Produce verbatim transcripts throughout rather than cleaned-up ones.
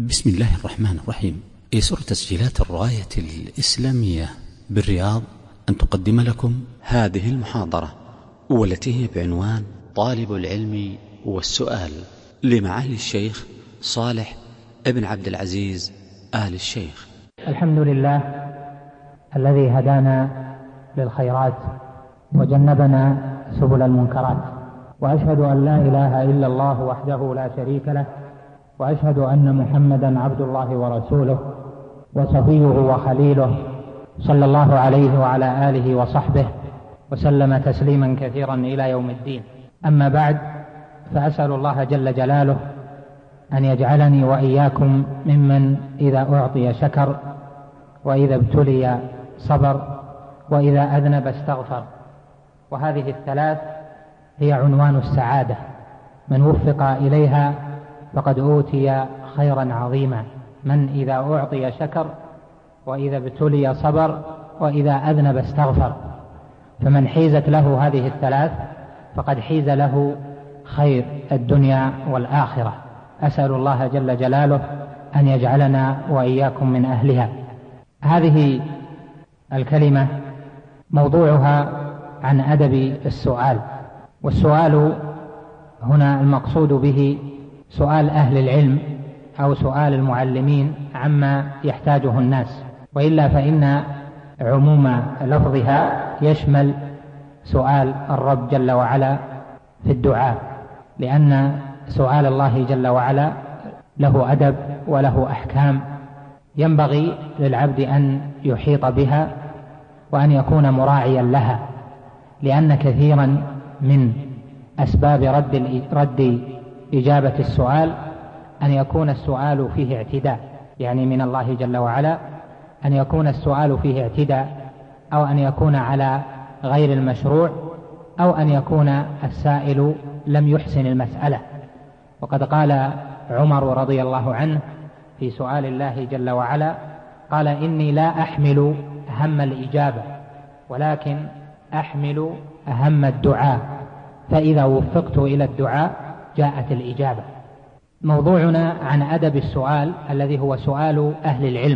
بسم الله الرحمن الرحيم. يسر تسجيلات الراية الإسلامية بالرياض أن تقدم لكم هذه المحاضرة، والتي هي بعنوان طالب العلم والسؤال، لمعالي الشيخ صالح ابن عبد العزيز آل الشيخ. الحمد لله الذي هدانا للخيرات وجنبنا سبل المنكرات، وأشهد أن لا إله إلا الله وحده لا شريك له، وأشهد أن محمدا عبد الله ورسوله وصفيه وخليله، صلى الله عليه وعلى آله وصحبه وسلم تسليما كثيرا إلى يوم الدين. أما بعد، فأسأل الله جل جلاله أن يجعلني وإياكم ممن إذا أعطي شكر، وإذا ابتلي صبر، وإذا أذنب استغفر. وهذه الثلاث هي عنوان السعادة، من وفق إليها فقد أوتي خيرا عظيما: من إذا أعطي شكر، وإذا ابتلي صبر، وإذا أذنب استغفر. فمن حيزت له هذه الثلاث فقد حيز له خير الدنيا والآخرة. أسأل الله جل جلاله أن يجعلنا وإياكم من أهلها. هذه الكلمة موضوعها عن أدب السؤال، والسؤال هنا المقصود به سؤال أهل العلم أو سؤال المعلمين عما يحتاجه الناس، وإلا فإن عموم لفظها يشمل سؤال الرب جل وعلا في الدعاء، لأن سؤال الله جل وعلا له أدب وله أحكام ينبغي للعبد أن يحيط بها وأن يكون مراعيا لها، لأن كثيرا من أسباب رد رد إجابة السؤال أن يكون السؤال فيه اعتداء، يعني من الله جل وعلا أن يكون السؤال فيه اعتداء، أو أن يكون على غير المشروع، أو أن يكون السائل لم يحسن المسألة. وقد قال عمر رضي الله عنه في سؤال الله جل وعلا، قال: إني لا أحمل هم الإجابة، ولكن أحمل هم الدعاء، فإذا وفقت إلى الدعاء جاءت الإجابة. موضوعنا عن أدب السؤال الذي هو سؤال أهل العلم،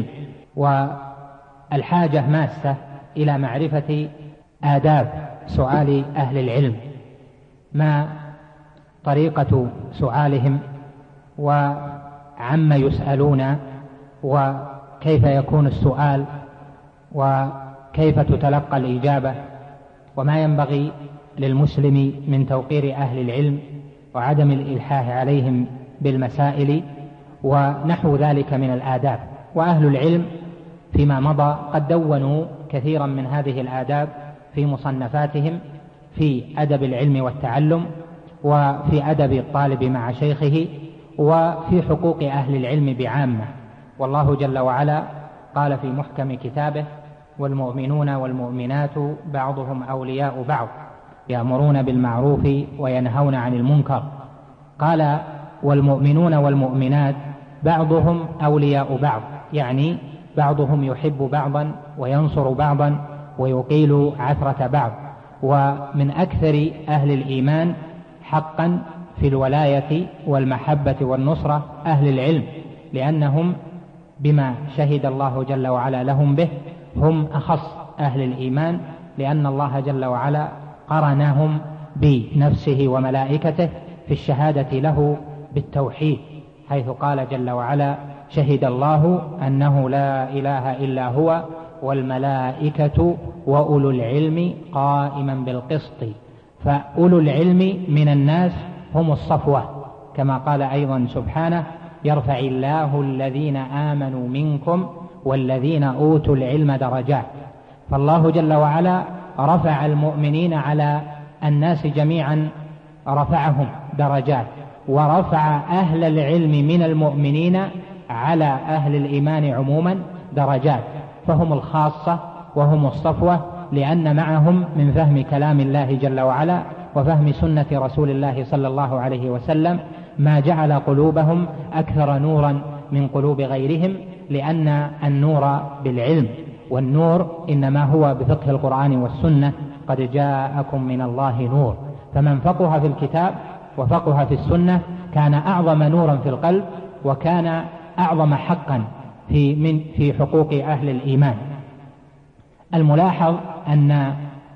والحاجة ماسة إلى معرفة آداب سؤال أهل العلم، ما طريقة سؤالهم، وعما يسألون، وكيف يكون السؤال، وكيف تتلقى الإجابة، وما ينبغي للمسلم من توقير أهل العلم وعدم الإلحاح عليهم بالمسائل ونحو ذلك من الآداب. وأهل العلم فيما مضى قد دونوا كثيرا من هذه الآداب في مصنفاتهم، في أدب العلم والتعلم، وفي أدب الطالب مع شيخه، وفي حقوق أهل العلم بعامة. والله جل وعلا قال في محكم كتابه: والمؤمنون والمؤمنات بعضهم أولياء بعض يأمرون بالمعروف وينهون عن المنكر. قال: والمؤمنون والمؤمنات بعضهم أولياء بعض، يعني بعضهم يحب بعضا وينصر بعضا ويقيل عثرة بعض. ومن أكثر أهل الإيمان حقا في الولاية والمحبة والنصرة أهل العلم، لأنهم بما شهد الله جل وعلا لهم به هم أخص أهل الإيمان، لأن الله جل وعلا قرنهم بنفسه وملائكته في الشهادة له بالتوحيد، حيث قال جل وعلا: شهد الله أنه لا إله إلا هو والملائكة وأولو العلم قائما بالقسط. فأولو العلم من الناس هم الصفوة، كما قال أيضا سبحانه: يرفع الله الذين آمنوا منكم والذين أوتوا العلم درجات. فالله جل وعلا رفع المؤمنين على الناس جميعا، رفعهم درجات، ورفع أهل العلم من المؤمنين على أهل الإيمان عموما درجات، فهم الخاصة وهم الصفوة، لأن معهم من فهم كلام الله جل وعلا وفهم سنة رسول الله صلى الله عليه وسلم ما جعل قلوبهم أكثر نورا من قلوب غيرهم، لأن النور بالعلم، والنور إنما هو بفقه القرآن والسنة: قد جاءكم من الله نور. فمن فقه في الكتاب وفقه في السنة كان أعظم نورا في القلب، وكان أعظم حقا في, من في حقوق أهل الإيمان. الملاحظ أن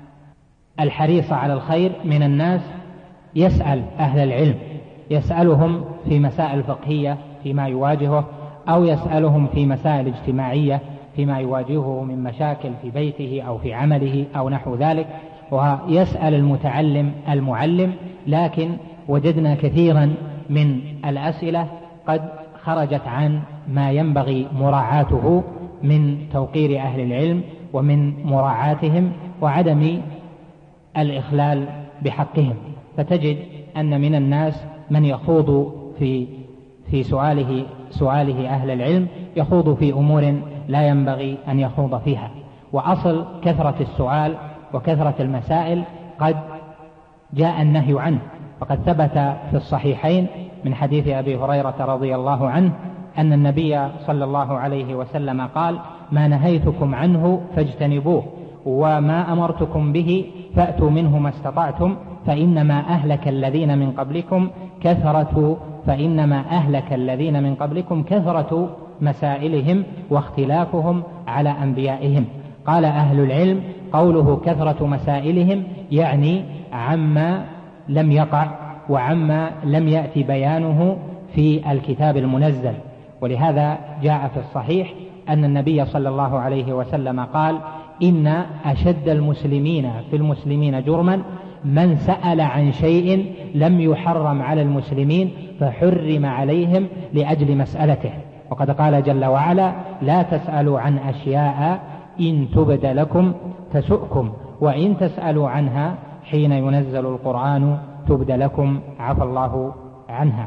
الحريص على الخير من الناس يسأل أهل العلم، يسألهم في مسائل فقهية فيما يواجهه، أو يسألهم في مسائل اجتماعية فيما يواجهه من مشاكل في بيته أو في عمله أو نحو ذلك، ويسأل المتعلم المعلم. لكن وجدنا كثيرا من الأسئلة قد خرجت عن ما ينبغي مراعاته من توقير أهل العلم ومن مراعاتهم وعدم الإخلال بحقهم. فتجد أن من الناس من يخوض في في سؤاله سؤاله أهل العلم يخوض في أمور لا ينبغي أن يخوض فيها. وأصل كثرة السؤال وكثرة المسائل قد جاء النهي عنه، فقد ثبت في الصحيحين من حديث أبي هريرة رضي الله عنه أن النبي صلى الله عليه وسلم قال: ما نهيتكم عنه فاجتنبوه، وما أمرتكم به فأتوا منه ما استطعتم، فإنما أهلك الذين من قبلكم كثرة فإنما أهلك الذين من قبلكم كثرة مسائلهم واختلافهم على أنبيائهم. قال أهل العلم: قوله كثرة مسائلهم يعني عما لم يقع وعما لم يأتي بيانه في الكتاب المنزل. ولهذا جاء في الصحيح أن النبي صلى الله عليه وسلم قال: إن أشد المسلمين في المسلمين جرما من سأل عن شيء لم يحرم على المسلمين فحرم عليهم لأجل مسألته. وقد قال جل وعلا: لا تسألوا عن أشياء إن تبد لكم تسؤكم وإن تسألوا عنها حين ينزل القرآن تبد لكم عفى الله عنها.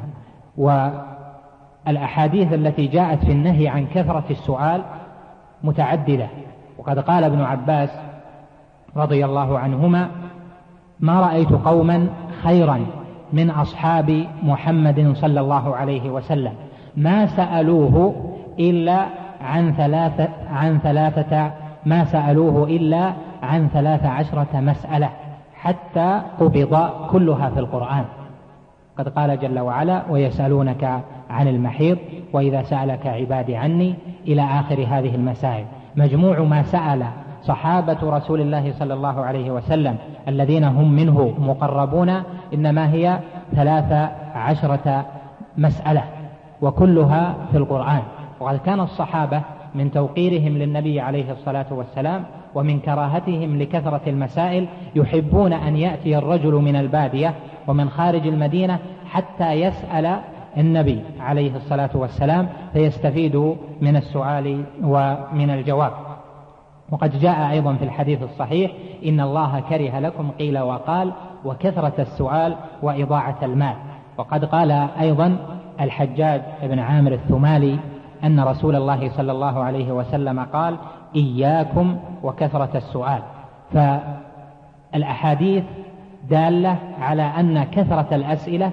والأحاديث التي جاءت في النهي عن كثرة السؤال متعددة. وقد قال ابن عباس رضي الله عنهما: ما رأيت قوما خيرا من أصحاب محمد صلى الله عليه وسلم ما سألوه إلا عن ثلاثة عن ثلاثة ما سألوه إلا عن ثلاث عشرة مسألة حتى قبض كلها في القرآن. قد قال جل وعلا: ويسألونك عن المحيض وإذا سألك عبادي عني إلى آخر هذه المسائل. مجموع ما سأل صحابة رسول الله صلى الله عليه وسلم الذين هم منه مقربون إنما هي ثلاث عشرة مسألة وكلها في القرآن. وقد كان الصحابة من توقيرهم للنبي عليه الصلاة والسلام ومن كراهتهم لكثرة المسائل يحبون أن يأتي الرجل من البادية ومن خارج المدينة حتى يسأل النبي عليه الصلاة والسلام فيستفيد من السؤال ومن الجواب. وقد جاء أيضا في الحديث الصحيح: إن الله كره لكم قيل وقال وكثرة السؤال وإضاعة المال. وقد قال أيضا الحجاج بن عامر الثمالي أن رسول الله صلى الله عليه وسلم قال: إياكم وكثرة السؤال. فالأحاديث دالة على أن كثرة الأسئلة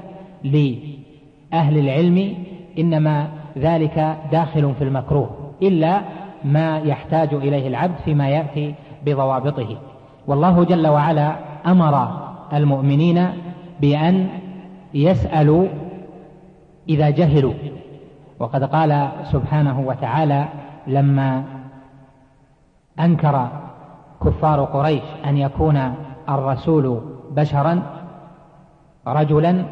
لأهل العلم إنما ذلك داخل في المكروه إلا ما يحتاج إليه العبد فيما يأتي بضوابطه. والله جل وعلا أمر المؤمنين بأن يسألوا إذا جهلوا. وقد قال سبحانه وتعالى لما أنكر كفار قريش أن يكون الرسول بشرا رجلا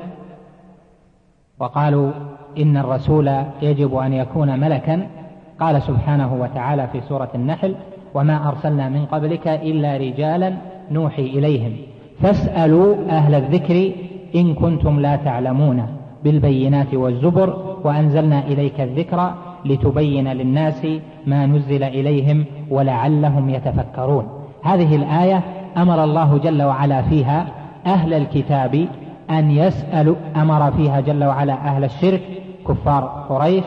وقالوا إن الرسول يجب أن يكون ملكا، قال سبحانه وتعالى في سورة النحل: وما أرسلنا من قبلك إلا رجالا نوحي إليهم فاسألوا أهل الذكر إن كنتم لا تعلمون بالبينات والزبر وأنزلنا إليك الذكر لتبين للناس ما نزل إليهم ولعلهم يتفكرون. هذه الآية أمر الله جل وعلا فيها أهل الكتاب أن يسألوا، أمر فيها جل وعلا أهل الشرك كفار قريش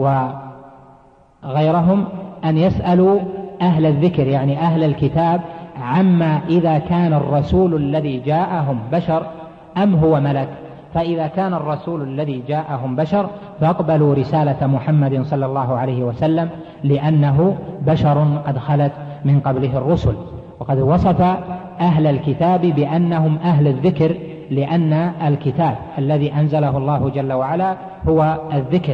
وغيرهم أن يسألوا أهل الذكر يعني أهل الكتاب عما إذا كان الرسول الذي جاءهم بشر أم هو ملك. فإذا كان الرسول الذي جاءهم بشر فاقبلوا رسالة محمد صلى الله عليه وسلم لأنه بشر قد خلت من قبله الرسل. وقد وصف أهل الكتاب بأنهم أهل الذكر لأن الكتاب الذي أنزله الله جل وعلا هو الذكر،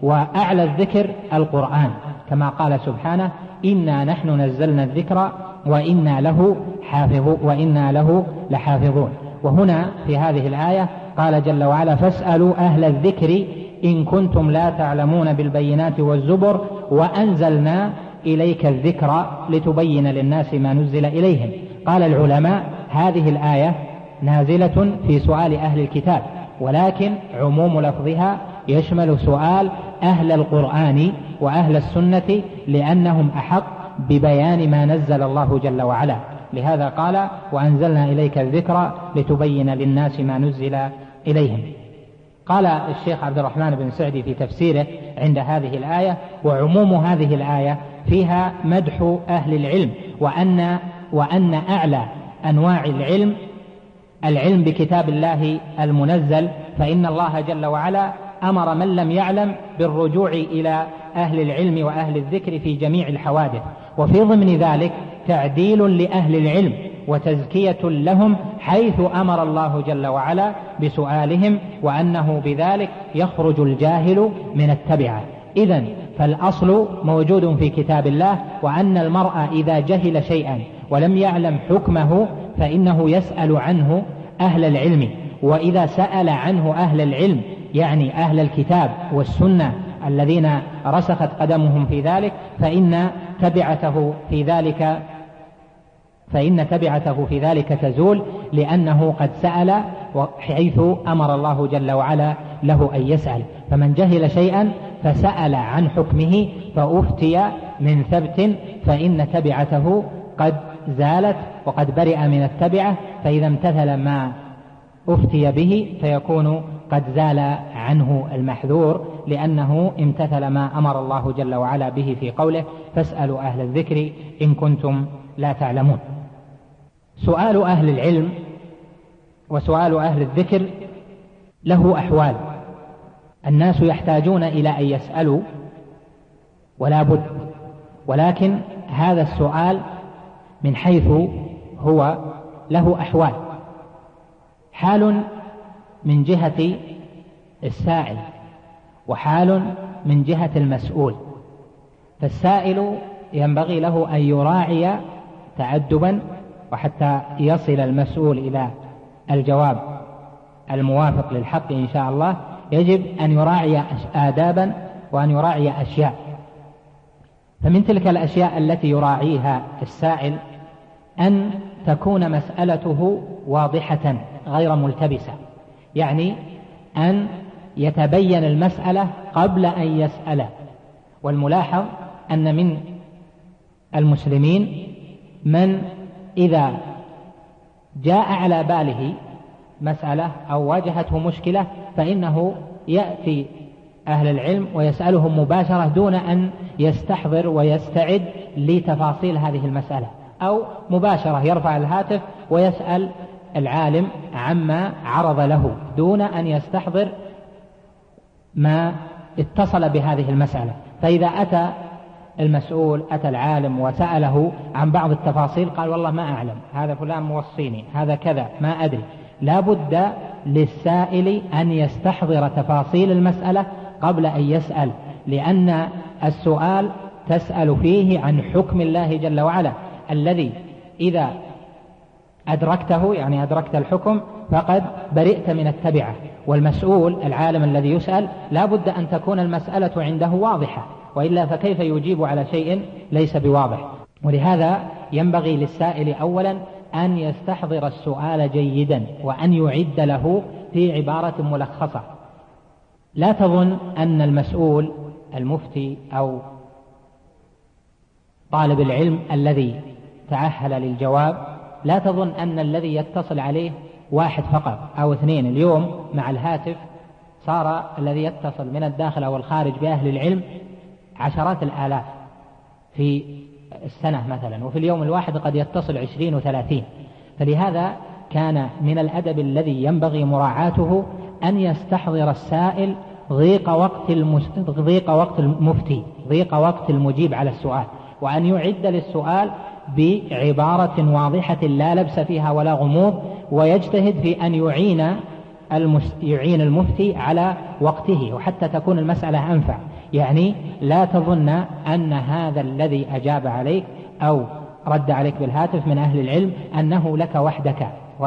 وأعلى الذكر القرآن، كما قال سبحانه: إنا نحن نزلنا الذكر وإنا له حافظون وإنا له لحافظون. وهنا في هذه الآية قال جل وعلا: فاسألوا أهل الذكر إن كنتم لا تعلمون بالبينات والزبر وأنزلنا إليك الذكر لتبين للناس ما نزل إليهم. قال العلماء: هذه الآية نازلة في سؤال أهل الكتاب، ولكن عموم لفظها يشمل سؤال أهل القرآن وأهل السنة، لأنهم أحق ببيان ما نزل الله جل وعلا. لهذا قال: وأنزلنا إليك الذكر لتبين للناس ما نزل إليهم. قال الشيخ عبد الرحمن بن سعدي في تفسيره عند هذه الآية: وعموم هذه الآية فيها مدح أهل العلم، وأن, وأن أعلى أنواع العلم العلم بكتاب الله المنزل، فإن الله جل وعلا أمر من لم يعلم بالرجوع إلى أهل العلم وأهل الذكر في جميع الحوادث، وفي ضمن ذلك تعديل لأهل العلم وتزكية لهم، حيث أمر الله جل وعلا بسؤالهم، وأنه بذلك يخرج الجاهل من التبعة. إذن فالأصل موجود في كتاب الله، وأن المرء إذا جهل شيئا ولم يعلم حكمه فإنه يسأل عنه أهل العلم، وإذا سأل عنه أهل العلم يعني أهل الكتاب والسنة الذين رسخت قدمهم في ذلك، فإن تبعته في ذلك فإن تبعته في ذلك تزول، لأنه قد سأل حيث أمر الله جل وعلا له أن يسأل. فمن جهل شيئا فسأل عن حكمه فأفتي من ثبت، فإن تبعته قد زالت وقد برئ من التبعة، فإذا امتثل ما أفتي به فيكون قد زال عنه المحذور، لأنه امتثل ما أمر الله جل وعلا به في قوله: فاسألوا أهل الذكر إن كنتم لا تعلمون. سؤال أهل العلم وسؤال أهل الذكر له أحوال. الناس يحتاجون إلى أن يسألوا ولا بد، ولكن هذا السؤال من حيث هو له أحوال: حال من جهة السائل، وحال من جهة المسؤول. فالسائل ينبغي له أن يراعي تأدبا، وحتى يصل المسؤول إلى الجواب الموافق للحق إن شاء الله يجب أن يراعي آدابا وأن يراعي أشياء. فمن تلك الأشياء التي يراعيها السائل أن تكون مسألته واضحة غير ملتبسة، يعني أن يتبين المسألة قبل أن يسأل. والملاحظ أن من المسلمين من إذا جاء على باله مسألة أو واجهته مشكلة فإنه يأتي أهل العلم ويسألهم مباشرة دون أن يستحضر ويستعد لتفاصيل هذه المسألة، أو مباشرة يرفع الهاتف ويسأل العالم عما عرض له دون أن يستحضر ما اتصل بهذه المسألة. فإذا أتى المسؤول أتى العالم وسأله عن بعض التفاصيل قال: والله ما أعلم، هذا فلان موصيني، هذا كذا، ما أدري. لا بد للسائل أن يستحضر تفاصيل المسألة قبل أن يسأل، لأن السؤال تسأل فيه عن حكم الله جل وعلا الذي إذا أدركته يعني أدركت الحكم فقد برئت من التبعة. والمسؤول العالم الذي يسأل لا بد أن تكون المسألة عنده واضحة، وإلا فكيف يجيب على شيء ليس بواضح. ولهذا ينبغي للسائل أولا أن يستحضر السؤال جيدا، وأن يعد له في عبارة ملخصة. لا تظن أن المسؤول المفتي أو طالب العلم الذي تأهل للجواب، لا تظن أن الذي يتصل عليه واحد فقط أو اثنين. اليوم مع الهاتف صار الذي يتصل من الداخل أو الخارج بأهل العلم عشرات الآلاف في السنة مثلا، وفي اليوم الواحد قد يتصل عشرين وثلاثين. فلهذا كان من الأدب الذي ينبغي مراعاته أن يستحضر السائل ضيق وقت, المس... ضيق وقت المفتي، ضيق وقت المجيب على السؤال، وأن يعد للسؤال بعبارة واضحة لا لبس فيها ولا غموض، ويجتهد في أن يعين المس... يعين المفتي على وقته، وحتى تكون المسألة أنفع. يعني لا تظن أن هذا الذي أجاب عليك أو رد عليك بالهاتف من أهل العلم أنه لك وحدك،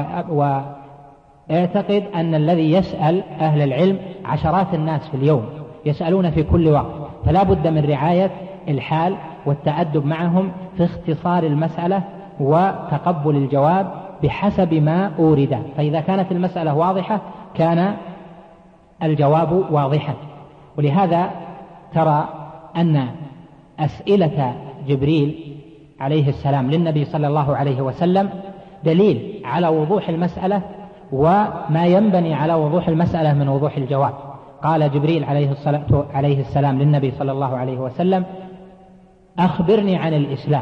واعتقد أن الذي يسأل أهل العلم عشرات الناس في اليوم يسألون في كل وقت، فلا بد من رعاية الحال والتأدب معهم في اختصار المسألة وتقبل الجواب بحسب ما أورد. فإذا كانت المسألة واضحة كان الجواب واضحا. ولهذا ترى أن أسئلة جبريل عليه السلام للنبي صلى الله عليه وسلم دليل على وضوح المسألة وما ينبني على وضوح المسألة من وضوح الجواب. قال جبريل عليه الصلاة عليه السلام للنبي صلى الله عليه وسلم: أخبرني عن الإسلام.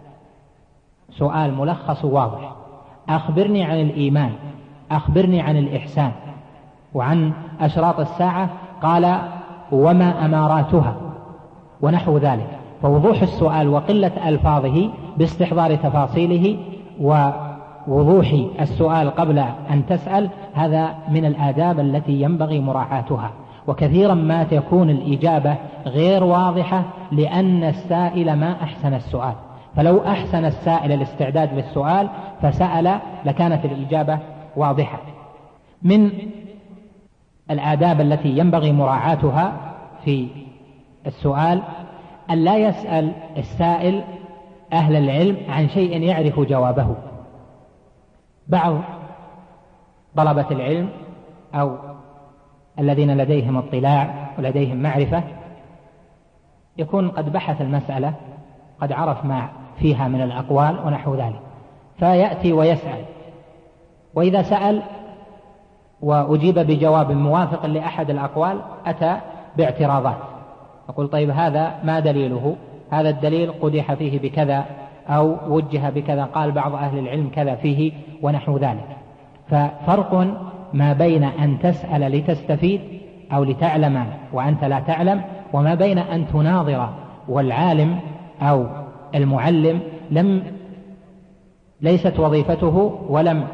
سؤال ملخص واضح. أخبرني عن الإيمان. أخبرني عن الإحسان. وعن أشراط الساعة قال: وما أماراتها، ونحو ذلك. فوضوح السؤال وقلة ألفاظه باستحضار تفاصيله ووضوح السؤال قبل أن تسأل، هذا من الآداب التي ينبغي مراعاتها. وكثيرا ما تكون الإجابة غير واضحة لأن السائل ما أحسن السؤال، فلو أحسن السائل الاستعداد للسؤال فسأل لكانت الإجابة واضحة. من الآداب التي ينبغي مراعاتها في السؤال أن لا يسأل السائل أهل العلم عن شيء يعرف جوابه. بعض طلبة العلم أو الذين لديهم اطلاع ولديهم معرفة يكون قد بحث المسألة، قد عرف ما فيها من الأقوال ونحو ذلك، فيأتي ويسأل، وإذا سأل وأجيب بجواب موافق لأحد الأقوال أتى باعتراضات. أقول: طيب هذا ما دليله؟ هذا الدليل قدح فيه بكذا أو وجه بكذا، قال بعض أهل العلم كذا فيه ونحو ذلك. ففرق ما بين أن تسأل لتستفيد أو لتعلم وأنت لا تعلم، وما بين أن تناظر والعالم أو المعلم لم ليست وظيفته ولم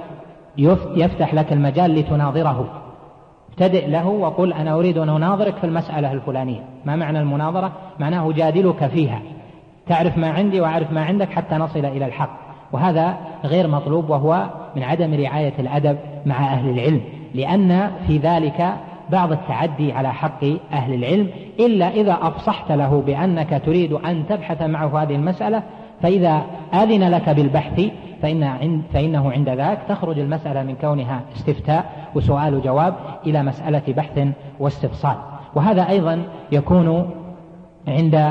يفتح لك المجال لتناظره. ابتدئ له وقل: أنا أريد أن أناظرك في المسألة الفلانية. ما معنى المناظرة؟ معناه جادلك فيها، تعرف ما عندي وأعرف ما عندك حتى نصل إلى الحق، وهذا غير مطلوب، وهو من عدم رعاية الأدب مع أهل العلم، لأن في ذلك بعض التعدي على حق أهل العلم، إلا إذا أفصحت له بأنك تريد أن تبحث معه هذه المسألة، فإذا آذن لك بالبحث فإن فإنه عند ذاك تخرج المسألة من كونها استفتاء وسؤال جواب إلى مسألة بحث واستفصال. وهذا أيضا يكون عند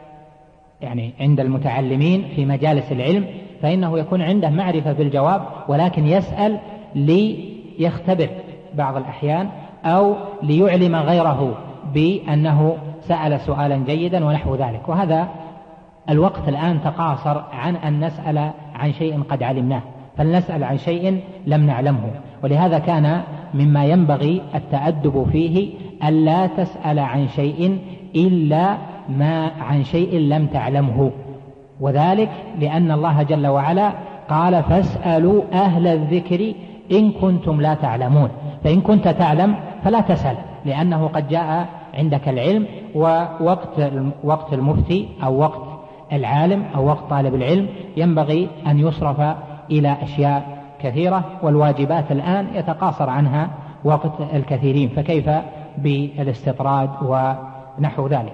يعني عند المتعلمين في مجالس العلم، فإنه يكون عنده معرفة بالجواب ولكن يسأل ليختبر بعض الأحيان أو ليعلم غيره بأنه سأل سؤالا جيدا ونحو ذلك. وهذا الوقت الآن تقاصر عن أن نسأل عن شيء قد علمناه، فلنسأل عن شيء لم نعلمه. ولهذا كان مما ينبغي التأدب فيه ألا تسأل عن شيء إلا ما عن شيء لم تعلمه، وذلك لأن الله جل وعلا قال: فاسألوا أهل الذكر إن كنتم لا تعلمون. فإن كنت تعلم فلا تسأل، لأنه قد جاء عندك العلم، ووقت وقت المفتي أو وقت العالم أو وقت طالب العلم ينبغي أن يصرف إلى أشياء كثيرة، والواجبات الآن يتقاصر عنها وقت الكثيرين، فكيف بالاستطراد ونحو ذلك.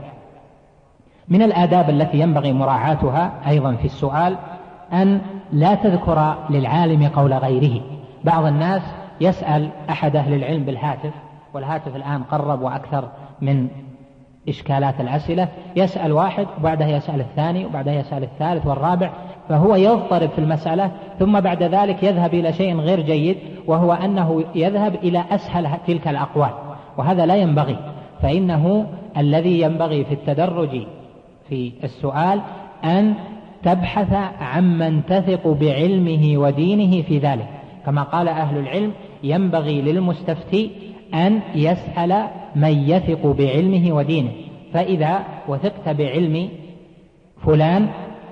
من الآداب التي ينبغي مراعاتها أيضا في السؤال أن لا تذكر للعالم قول غيره. بعض الناس يسأل أحد أهل العلم بالهاتف، والهاتف الآن قرب وأكثر من إشكالات الأسئلة، يسأل واحد وبعدها يسأل الثاني وبعدها يسأل الثالث والرابع، فهو يضطرب في المسألة، ثم بعد ذلك يذهب إلى شيء غير جيد، وهو أنه يذهب إلى أسهل تلك الأقوال، وهذا لا ينبغي. فإنه الذي ينبغي في التدرج في السؤال أن تبحث عمن تثق بعلمه ودينه في ذلك، كما قال أهل العلم: ينبغي للمستفتي أن يسأل من يثق بعلمه ودينه. فإذا وثقت بعلم فلان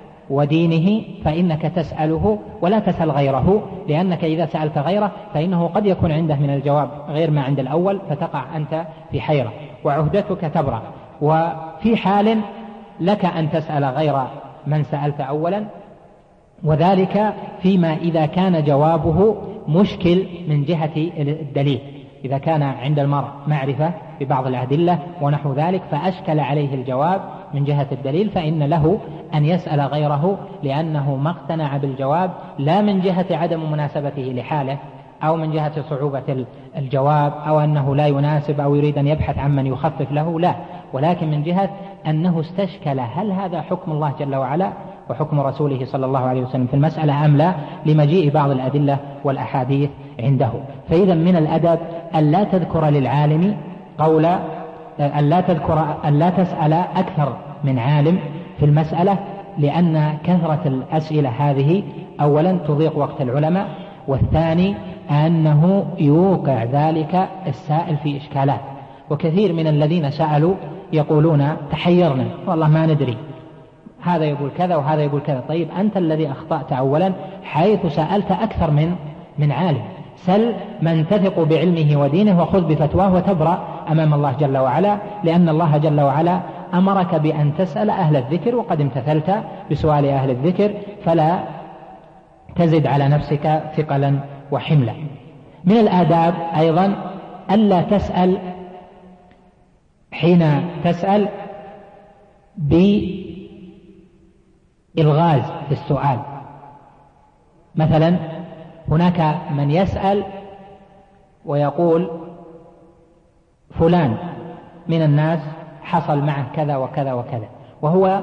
ودينه فإنك تسأله ولا تسأل غيره، لأنك إذا سألت غيره فإنه قد يكون عنده من الجواب غير ما عند الأول، فتقع أنت في حيرة وعهدتك تبرأ. وفي حال لك أن تسأل غير من سألت أولا، وذلك فيما إذا كان جوابه مشكل من جهة الدليل، إذا كان عند المرء معرفة ببعض الأدلة ونحو ذلك فأشكل عليه الجواب من جهة الدليل، فإن له أن يسأل غيره، لأنه ما اقتنع بالجواب لا من جهة عدم مناسبته لحاله أو من جهة صعوبة الجواب أو أنه لا يناسب أو يريد أن يبحث عن من يخفف له، لا، ولكن من جهة أنه استشكل هل هذا حكم الله جل وعلا وحكم رسوله صلى الله عليه وسلم في المسألة أم لا، لمجيء بعض الأدلة والأحاديث عنده. فإذا من الأدب أن لا تذكر للعالم قول أن لا تذكر أن لا تسأل أكثر من عالم في المسألة، لأن كثرة الأسئلة هذه أولا تضيق وقت العلماء، والثاني أنه يوقع ذلك السائل في إشكالات. وكثير من الذين سألوا يقولون تحيرنا والله ما ندري، هذا يقول كذا وهذا يقول كذا. طيب أنت الذي أخطأت أولا حيث سألت أكثر من من عالم، سل من تثق بعلمه ودينه وخذ بفتواه وتبرأ أمام الله جل وعلا، لأن الله جل وعلا أمرك بأن تسأل أهل الذكر، وقد امتثلت بسؤال أهل الذكر، فلا تزد على نفسك ثقلا وحملا. من الآداب أيضا ألا تسأل حين تسأل بإلغاز في السؤال. مثلا هناك من يسأل ويقول فلان من الناس حصل معه كذا وكذا وكذا، وهو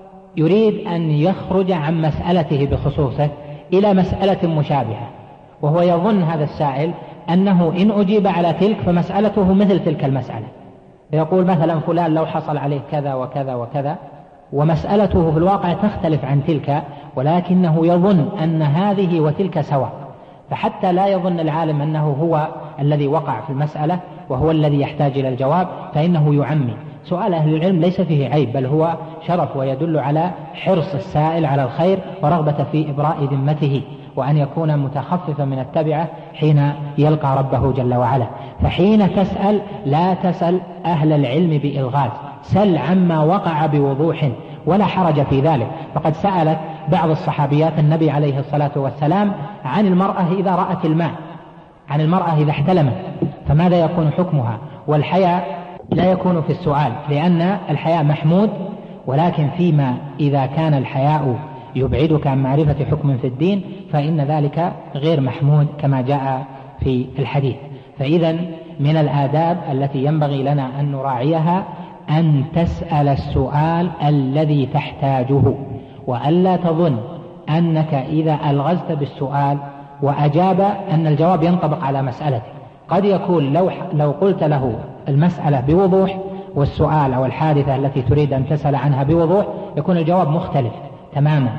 يريد أن يخرج عن مسألته بخصوصه إلى مسألة مشابهة، وهو يظن هذا السائل أنه إن أجيب على تلك فمسألته مثل تلك المسألة، يقول مثلا فلان لو حصل عليه كذا وكذا وكذا، ومسألته في الواقع تختلف عن تلك، ولكنه يظن أن هذه وتلك سواء. فحتى لا يظن العالم أنه هو الذي وقع في المسألة وهو الذي يحتاج إلى الجواب، فإنه يعمي. سؤال أهل العلم ليس فيه عيب، بل هو شرف ويدل على حرص السائل على الخير ورغبة في إبراء ذمته، وأن يكون متخففا من التبعة حين يلقى ربه جل وعلا. فحين تسأل لا تسأل أهل العلم بإلغاز، سل عما وقع بوضوح ولا حرج في ذلك. فقد سألت بعض الصحابيات النبي عليه الصلاة والسلام عن المرأة إذا رأت الماء، عن المرأة إذا احتلمت فماذا يكون حكمها؟ والحياء لا يكون في السؤال، لأن الحياء محمود، ولكن فيما إذا كان الحياء يبعدك عن معرفة حكم في الدين فإن ذلك غير محمود كما جاء في الحديث. فإذا من الآداب التي ينبغي لنا أن نراعيها أن تسأل السؤال الذي تحتاجه، وألا تظن أنك إذا ألغزت بالسؤال وأجاب أن الجواب ينطبق على مسألته. قد يكون لو, لو قلت له المسألة بوضوح والسؤال أو الحادثة التي تريد أن تسأل عنها بوضوح يكون الجواب مختلف تماما.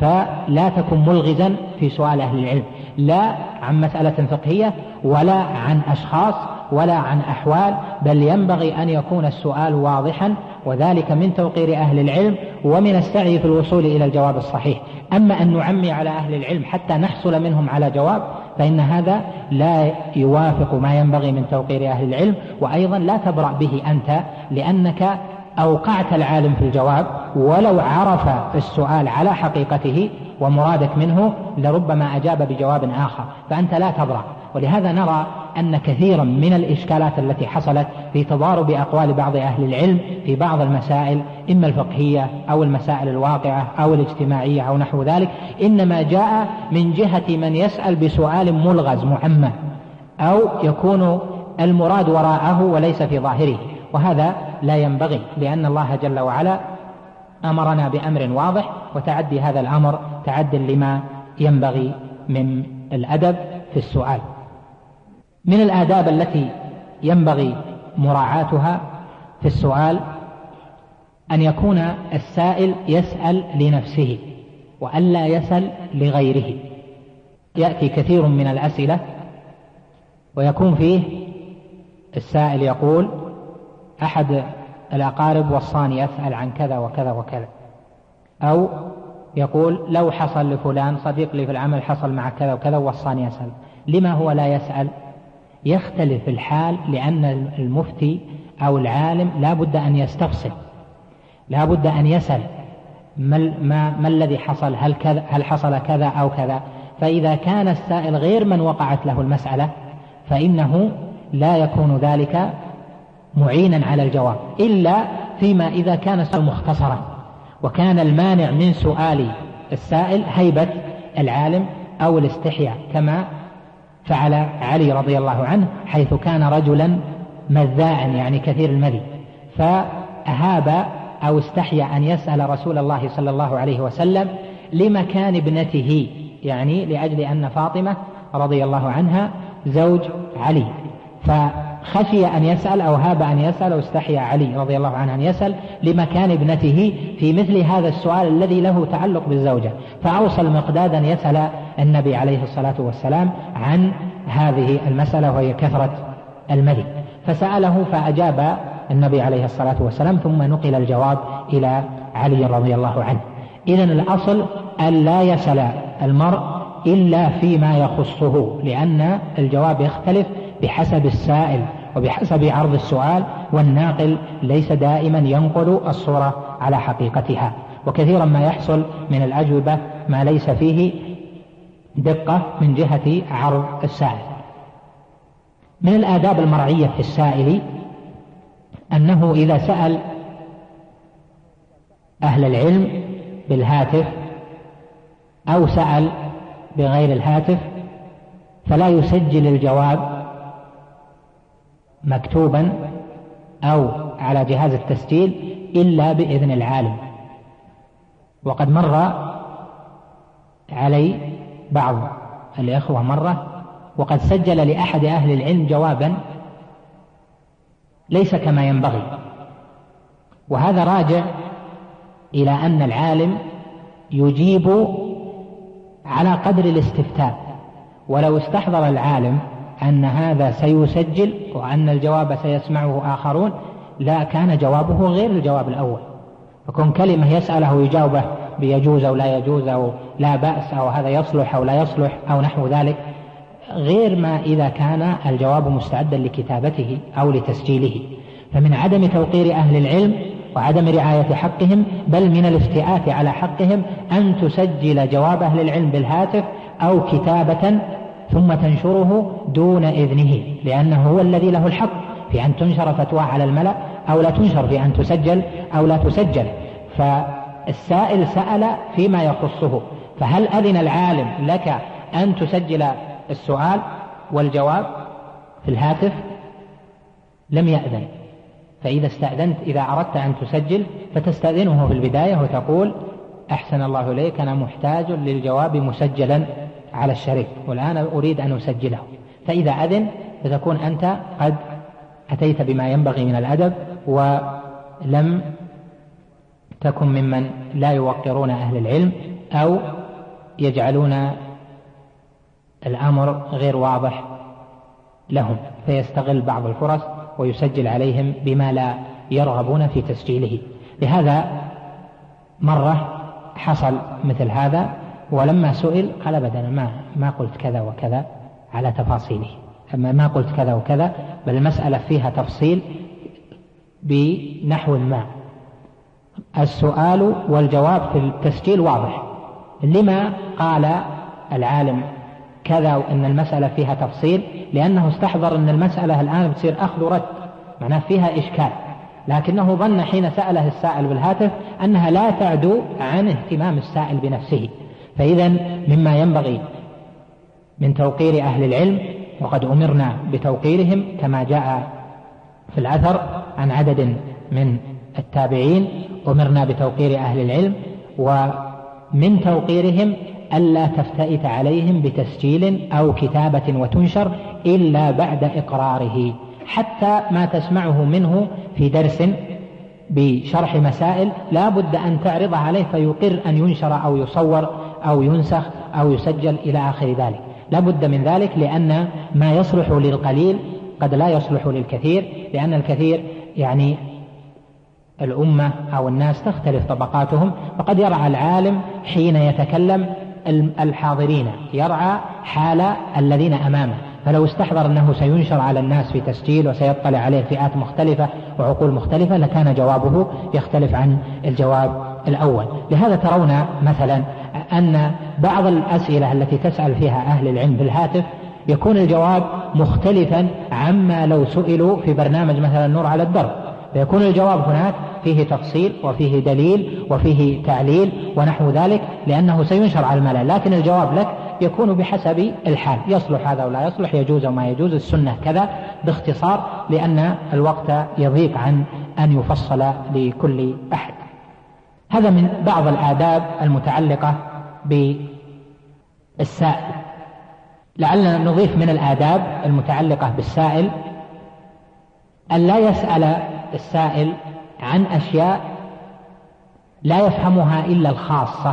فلا تكن ملغزا في سؤال أهل العلم، لا عن مسألة فقهية ولا عن أشخاص ولا عن أحوال، بل ينبغي أن يكون السؤال واضحا، وذلك من توقير أهل العلم ومن السعي في الوصول إلى الجواب الصحيح. أما أن نعمي على أهل العلم حتى نحصل منهم على جواب فإن هذا لا يوافق ما ينبغي من توقير أهل العلم، وأيضا لا تبرأ به أنت، لأنك أوقعت العالم في الجواب، ولو عرف السؤال على حقيقته ومرادك منه لربما أجاب بجواب آخر، فأنت لا تبرأ. ولهذا نرى أن كثيرا من الإشكالات التي حصلت في تضارب أقوال بعض أهل العلم في بعض المسائل إما الفقهية أو المسائل الواقعة أو الاجتماعية أو نحو ذلك إنما جاء من جهة من يسأل بسؤال ملغز معمى، أو يكون المراد وراءه وليس في ظاهره، وهذا لا ينبغي، لأن الله جل وعلا أمرنا بأمر واضح، وتعدي هذا الأمر تعد لما ينبغي من الأدب في السؤال. من الآداب التي ينبغي مراعاتها في السؤال أن يكون السائل يسأل لنفسه وألا يسأل لغيره. يأتي كثير من الأسئلة ويكون فيه السائل يقول أحد الأقارب وصاني أسأل عن كذا وكذا وكذا، أو يقول لو حصل لفلان صديق لي في العمل حصل مع كذا وكذا وصاني أسأل. لما هو لا يسأل؟ يختلف الحال، لأن المفتي أو العالم لا بد أن يستفصل، لا بد أن يسأل ما, ما, ما الذي حصل، هل, كذا هل حصل كذا أو كذا. فإذا كان السائل غير من وقعت له المسألة فإنه لا يكون ذلك معينا على الجواب، إلا فيما إذا كان السؤال مختصرا وكان المانع من سؤال السائل هيبة العالم أو الاستحياء، كما فعل علي رضي الله عنه حيث كان رجلا مذاعا يعني كثير المذي، فأهاب أو استحيا أن يسأل رسول الله صلى الله عليه وسلم لمكان ابنته، يعني لأجل أن فاطمة رضي الله عنها زوج علي، فخشي أن يسأل أو هاب أن يسأل أو استحيا علي رضي الله عنه أن يسأل لمكان ابنته في مثل هذا السؤال الذي له تعلق بالزوجة، فأوصى المقداد أن يسأل النبي عليه الصلاة والسلام عن هذه المسألة وهي كثرة المذي، فسأله فأجاب النبي عليه الصلاة والسلام، ثم نقل الجواب إلى علي رضي الله عنه. إذن الأصل أن لا يسأل المرء إلا فيما يخصه، لأن الجواب يختلف بحسب السائل وبحسب عرض السؤال، والناقل ليس دائما ينقل الصورة على حقيقتها، وكثيرا ما يحصل من الأجوبة ما ليس فيه دقة من جهة عرض السائل. من الآداب المرعية في السائل أنه إذا سأل أهل العلم بالهاتف أو سأل بغير الهاتف فلا يسجل الجواب مكتوبا أو على جهاز التسجيل إلا بإذن العالم. وقد مر علي بعض الإخوة مرة وقد سجل لأحد أهل العلم جوابا ليس كما ينبغي، وهذا راجع إلى أن العالم يجيب على قدر الاستفتاء، ولو استحضر العالم أن هذا سيسجل وأن الجواب سيسمعه آخرون لا كان جوابه غير الجواب الأول، فكون كلمة يسأله ويجاوبه بيجوز أو لا يجوز أو لا بأس أو هذا يصلح أو لا يصلح أو نحو ذلك، غير ما إذا كان الجواب مستعدا لكتابته أو لتسجيله. فمن عدم توقير أهل العلم وعدم رعاية حقهم بل من الافتئات على حقهم أن تسجل جواب أهل العلم بالهاتف أو كتابة ثم تنشره دون إذنه، لأنه هو الذي له الحق في أن تنشر فتوى على الملأ أو لا تنشر، في أن تسجل أو لا تسجل. فالسائل سأل فيما يخصه، فهل أذن العالم لك أن تسجل السؤال والجواب في الهاتف؟ لم يأذن. فإذا استأذنت إذا أردت أن تسجل فتستأذنه في البداية وتقول أحسن الله إليك أنا محتاج للجواب مسجلا على الشريط والآن أريد أن أسجله، فإذا أذن فتكون أنت قد أتيت بما ينبغي من الأدب ولم تكن ممن لا يوقرون أهل العلم أو يجعلون الأمر غير واضح لهم، فيستغل بعض الفرص ويسجل عليهم بما لا يرغبون في تسجيله. لهذا مرة حصل مثل هذا، ولما سئل قال أبدا ما, ما قلت كذا وكذا على تفاصيله، أما ما قلت كذا وكذا، بل المسألة فيها تفصيل بنحو ما. السؤال والجواب في التسجيل واضح، لما قال العالم كذا وأن المسألة فيها تفصيل؟ لأنه استحضر أن المسألة الآن بتصير أخذ ورد، معناه فيها إشكال، لكنه ظن حين سأله السائل بالهاتف أنها لا تعدو عن اهتمام السائل بنفسه. فإذا مما ينبغي من توقير أهل العلم، وقد أمرنا بتوقيرهم كما جاء في الأثر عن عدد من التابعين، أمرنا بتوقير أهل العلم، ومن توقيرهم ألا تفتئت عليهم بتسجيل أو كتابة وتنشر إلا بعد إقراره، حتى ما تسمعه منه في درس بشرح مسائل لا بد أن تعرض عليه فيقر أن ينشر أو يصور أو ينسخ أو يسجل إلى آخر ذلك، لا بد من ذلك، لأن ما يصلح للقليل قد لا يصلح للكثير، لأن الكثير يعني الأمة أو الناس تختلف طبقاتهم، فقد يرعى العالم حين يتكلم الحاضرين، يرعى حال الذين أمامه، فلو استحضر أنه سينشر على الناس في تسجيل وسيطلع عليه فئات مختلفة وعقول مختلفة لكان جوابه يختلف عن الجواب الأول. لهذا ترون مثلا أن بعض الأسئلة التي تسأل فيها أهل العلم بالهاتف يكون الجواب مختلفا عما لو سئلوا في برنامج مثلا نور على الدرب، فيكون الجواب هناك فيه تفصيل وفيه دليل وفيه تعليل ونحو ذلك لأنه سينشر على الملأ، لكن الجواب لك يكون بحسب الحال، يصلح هذا ولا يصلح، يجوز وما يجوز، السنة كذا، باختصار لأن الوقت يضيق عن أن يفصل لكل أحد. هذا من بعض الآداب المتعلقة بالسائل. لعلنا نضيف من الآداب المتعلقة بالسائل أن لا يسأل السائل عن أشياء لا يفهمها إلا الخاصة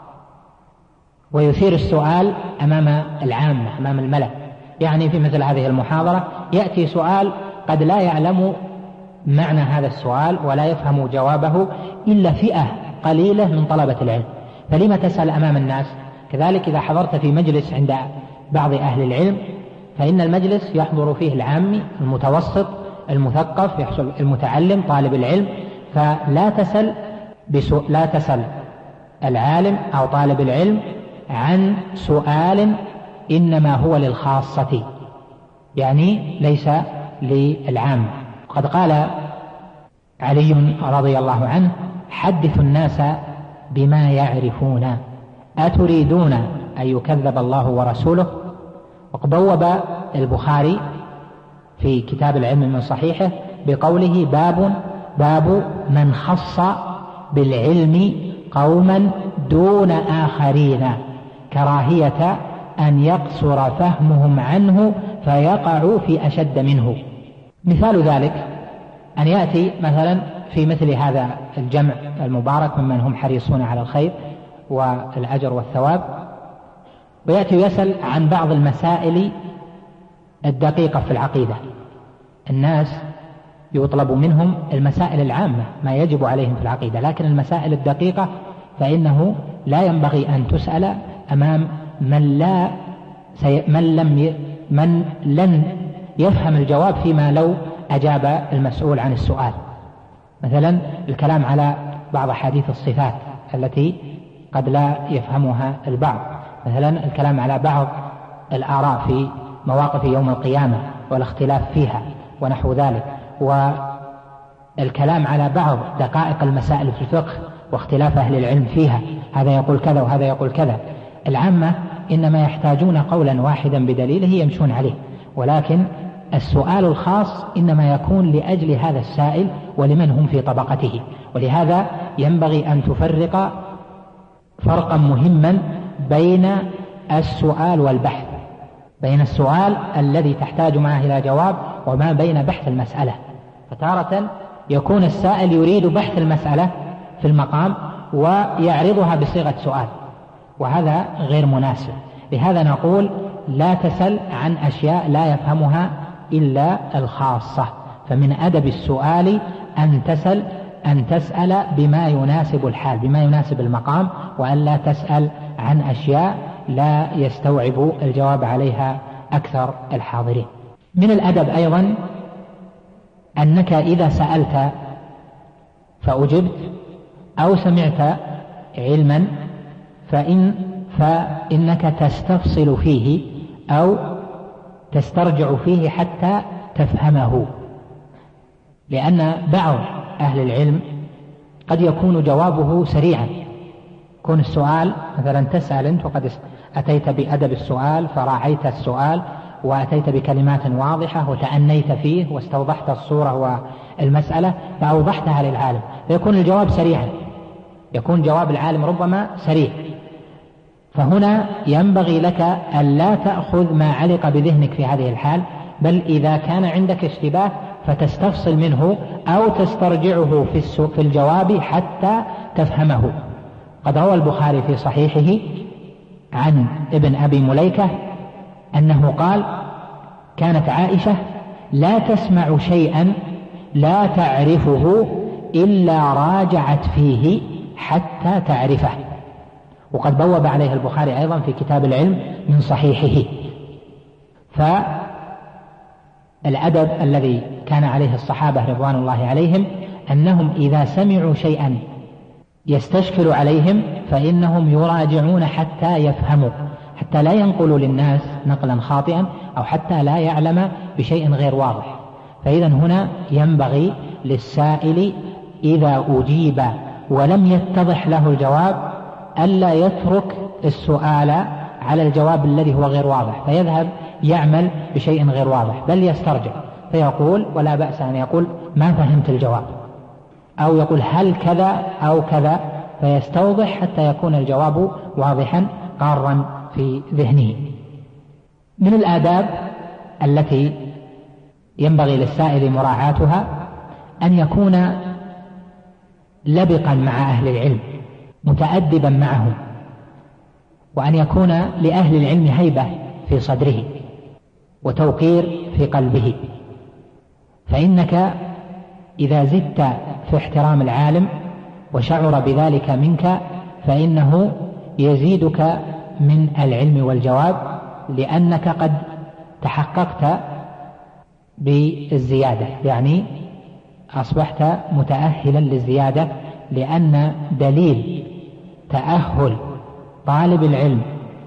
ويثير السؤال أمام العامة أمام الملأ. يعني في مثل هذه المحاضرة يأتي سؤال قد لا يعلم معنى هذا السؤال ولا يفهم جوابه إلا فئة قليلة من طلبة العلم، فلما تسأل أمام الناس؟ كذلك إذا حضرت في مجلس عند بعض أهل العلم فإن المجلس يحضر فيه العامي المتوسط المثقف، يحصل المتعلم طالب العلم، فلا تسأل بسؤال لا تسأل العالم أو طالب العلم عن سؤال إنما هو للخاصة، يعني ليس للعام. قد قال علي رضي الله عنه: حدثوا الناس بما يعرفون أتريدون أن يكذب الله ورسوله؟ وقد بوب البخاري في كتاب العلم من صحيحه بقوله: باب باب من خص بالعلم قوما دون آخرين كراهية أن يقصر فهمهم عنه فيقع في أشد منه. مثال ذلك أن يأتي مثلا في مثل هذا الجمع المبارك ممن هم حريصون على الخير والأجر والثواب، ويأتي يسأل عن بعض المسائل الدقيقة في العقيدة. الناس يطلب منهم المسائل العامة ما يجب عليهم في العقيدة، لكن المسائل الدقيقة فإنه لا ينبغي أن تسأل أمام من لا سي من لم ي من لن يفهم الجواب فيما لو أجاب المسؤول عن السؤال. مثلا الكلام على بعض أحاديث الصفات التي قد لا يفهمها البعض، مثلا الكلام على بعض الآراء في مواقف يوم القيامة والاختلاف فيها ونحو ذلك، والكلام على بعض دقائق المسائل في الفقه واختلاف أهل العلم فيها، هذا يقول كذا وهذا يقول كذا. العامة إنما يحتاجون قولا واحدا بدليله يمشون عليه، ولكن السؤال الخاص إنما يكون لأجل هذا السائل ولمن هم في طبقته. ولهذا ينبغي أن تفرق فرقا مهما بين السؤال والبحث، بين السؤال الذي تحتاج معه إلى جواب وما بين بحث المسألة. فتارة يكون السائل يريد بحث المسألة في المقام ويعرضها بصيغة سؤال، وهذا غير مناسب. لهذا نقول لا تسأل عن أشياء لا يفهمها إلا الخاصة، فمن أدب السؤال أن تسأل أن تسأل بما يناسب الحال بما يناسب المقام، وأن لا تسأل عن أشياء لا يستوعب الجواب عليها أكثر الحاضرين. من الأدب أيضا أنك إذا سألت فأجبت أو سمعت علما فإن فإنك تستفصل فيه أو تسترجع فيه حتى تفهمه، لأن بعض أهل العلم قد يكون جوابه سريعا. يكون السؤال مثلا تسأل أنت وقد أتيت بأدب السؤال فراعيت السؤال وأتيت بكلمات واضحة وتأنيت فيه واستوضحت الصورة والمسألة فأوضحتها للعالم، فيكون الجواب سريعا، يكون جواب العالم ربما سريع. فهنا ينبغي لك أن لا تأخذ ما علق بذهنك في هذه الحال، بل إذا كان عندك اشتباه فتستفصل منه أو تسترجعه في الجواب حتى تفهمه. قد روى البخاري في صحيحه عن ابن أبي مليكة أنه قال: كانت عائشة لا تسمع شيئا لا تعرفه إلا راجعت فيه حتى تعرفه. وقد بوب عليه البخاري أيضا في كتاب العلم من صحيحه. الأدب الذي كان عليه الصحابة رضوان الله عليهم أنهم إذا سمعوا شيئا يستشكل عليهم فإنهم يراجعون حتى يفهموا، حتى لا ينقلوا للناس نقلا خاطئا أو حتى لا يعلم بشيء غير واضح. فإذا هنا ينبغي للسائل إذا أجيب ولم يتضح له الجواب ألا يترك السؤال على الجواب الذي هو غير واضح فيذهب يعمل بشيء غير واضح، بل يسترجع فيقول ولا بأس أن يقول ما فهمت الجواب، أو يقول هل كذا أو كذا، فيستوضح حتى يكون الجواب واضحا قارا في ذهنه. من الآداب التي ينبغي للسائل مراعاتها أن يكون لبقا مع أهل العلم متأدبا معهم، وأن يكون لأهل العلم هيبة في صدره وتوقير في قلبه، فإنك إذا زدت في احترام العالم وشعر بذلك منك فإنه يزيدك من العلم والجواب، لأنك قد تحققت بالزيادة، يعني أصبحت متأهلا للزيادة، لأن دليل تأهل طالب العلم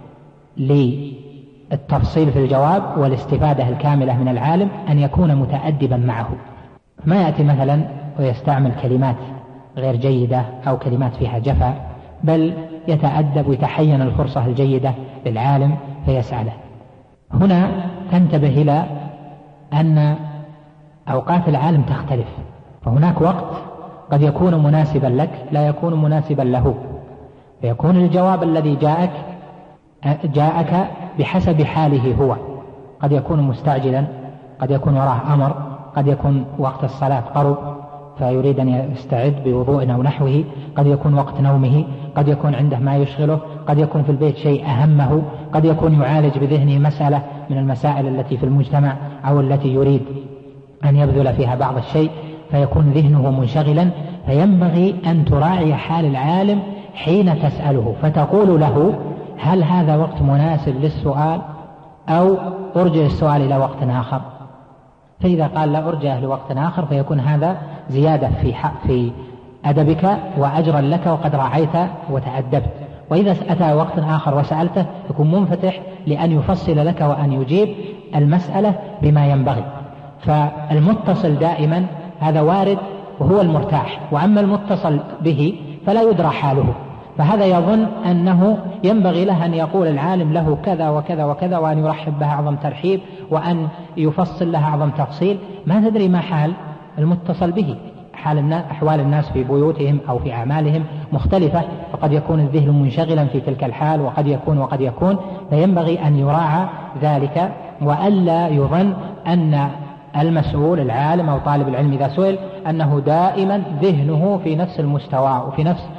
للتفصيل في الجواب والاستفادة الكاملة من العالم أن يكون متأدبا معه، ما يأتي مثلا ويستعمل كلمات غير جيدة أو كلمات فيها جفا، بل يتأدب ويتحين الفرصة الجيدة للعالم فيسأله. هنا تنتبه إلى أن أوقات العالم تختلف، فهناك وقت قد يكون مناسبا لك لا يكون مناسبا له، فيكون الجواب الذي جاءك جاءك بحسب حاله هو، قد يكون مستعجلا، قد يكون وراه أمر، قد يكون وقت الصلاة قرب فيريد أن يستعد بوضوء أو نحوه، قد يكون وقت نومه، قد يكون عنده ما يشغله، قد يكون في البيت شيء أهمه، قد يكون يعالج بذهنه مسألة من المسائل التي في المجتمع أو التي يريد أن يبذل فيها بعض الشيء، فيكون ذهنه منشغلا. فينبغي أن تراعي حال العالم حين تسأله، فتقول له هل هذا وقت مناسب للسؤال أو أرجع السؤال إلى وقت آخر؟ فإذا قال لا أرجع لوقت آخر فيكون هذا زيادة في في أدبك وأجرا لك وقد راعيت وتأدبت. وإذا أتى وقت آخر وسألته يكون منفتح لأن يفصل لك وأن يجيب المسألة بما ينبغي. فالمتصل دائما هذا وارد وهو المرتاح، وأما المتصل به فلا يدرى حاله، فهذا يظن أنه ينبغي له أن يقول العالم له كذا وكذا وكذا وأن يرحب بها أعظم ترحيب وأن يفصل لها أعظم تفصيل، ما تدري ما حال المتصل به. حال الناس أحوال الناس في بيوتهم أو في أعمالهم مختلفة، فقد يكون الذهن منشغلا في تلك الحال وقد يكون وقد يكون فينبغي أن يراعى ذلك، وألا يظن أن المسؤول العالم أو طالب العلم إذا سئل أنه دائما ذهنه في نفس المستوى وفي نفس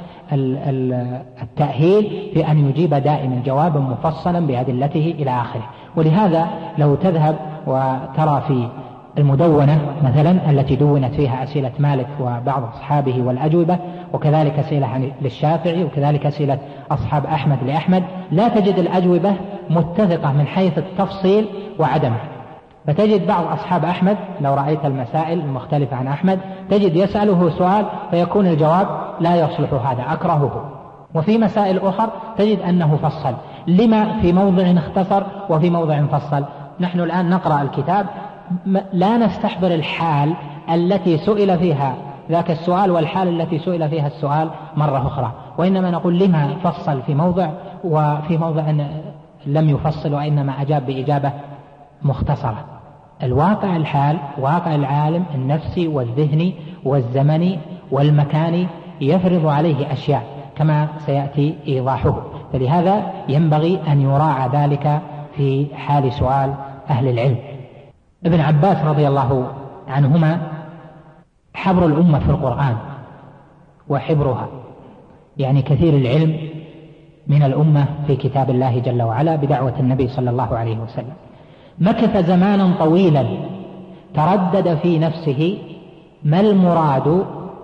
التأهيل في أن يجيب دائما جوابا مفصلا بأدلته إلى آخره. ولهذا لو تذهب وترى في المدونة مثلا التي دونت فيها أسئلة مالك وبعض أصحابه والأجوبة، وكذلك أسئلة للشافعي وكذلك أسئلة أصحاب أحمد لأحمد، لا تجد الأجوبة متفقة من حيث التفصيل وعدمه. فتجد بعض أصحاب أحمد لو رأيت المسائل المختلفة عن أحمد تجد يسأله سؤال فيكون الجواب لا يصلح هذا أكرهه، وفي مسائل أخرى تجد أنه فصل، لما في موضع اختصر وفي موضع فصل. نحن الآن نقرأ الكتاب لا نستحضر الحال التي سئل فيها ذاك السؤال والحال التي سئل فيها السؤال مرة أخرى، وإنما نقول لما فصل في موضع وفي موضع لم يفصل وإنما أجاب بإجابة مختصرة. الواقع الحال واقع العالم النفسي والذهني والزمني والمكاني يفرض عليه أشياء كما سيأتي إيضاحه، فلهذا ينبغي أن يراعى ذلك في حال سؤال أهل العلم. ابن عباس رضي الله عنهما حبر الأمة في القرآن وحبرها، يعني كثير العلم من الأمة في كتاب الله جل وعلا بدعوة النبي صلى الله عليه وسلم. مكث زمانا طويلا تردد في نفسه ما المراد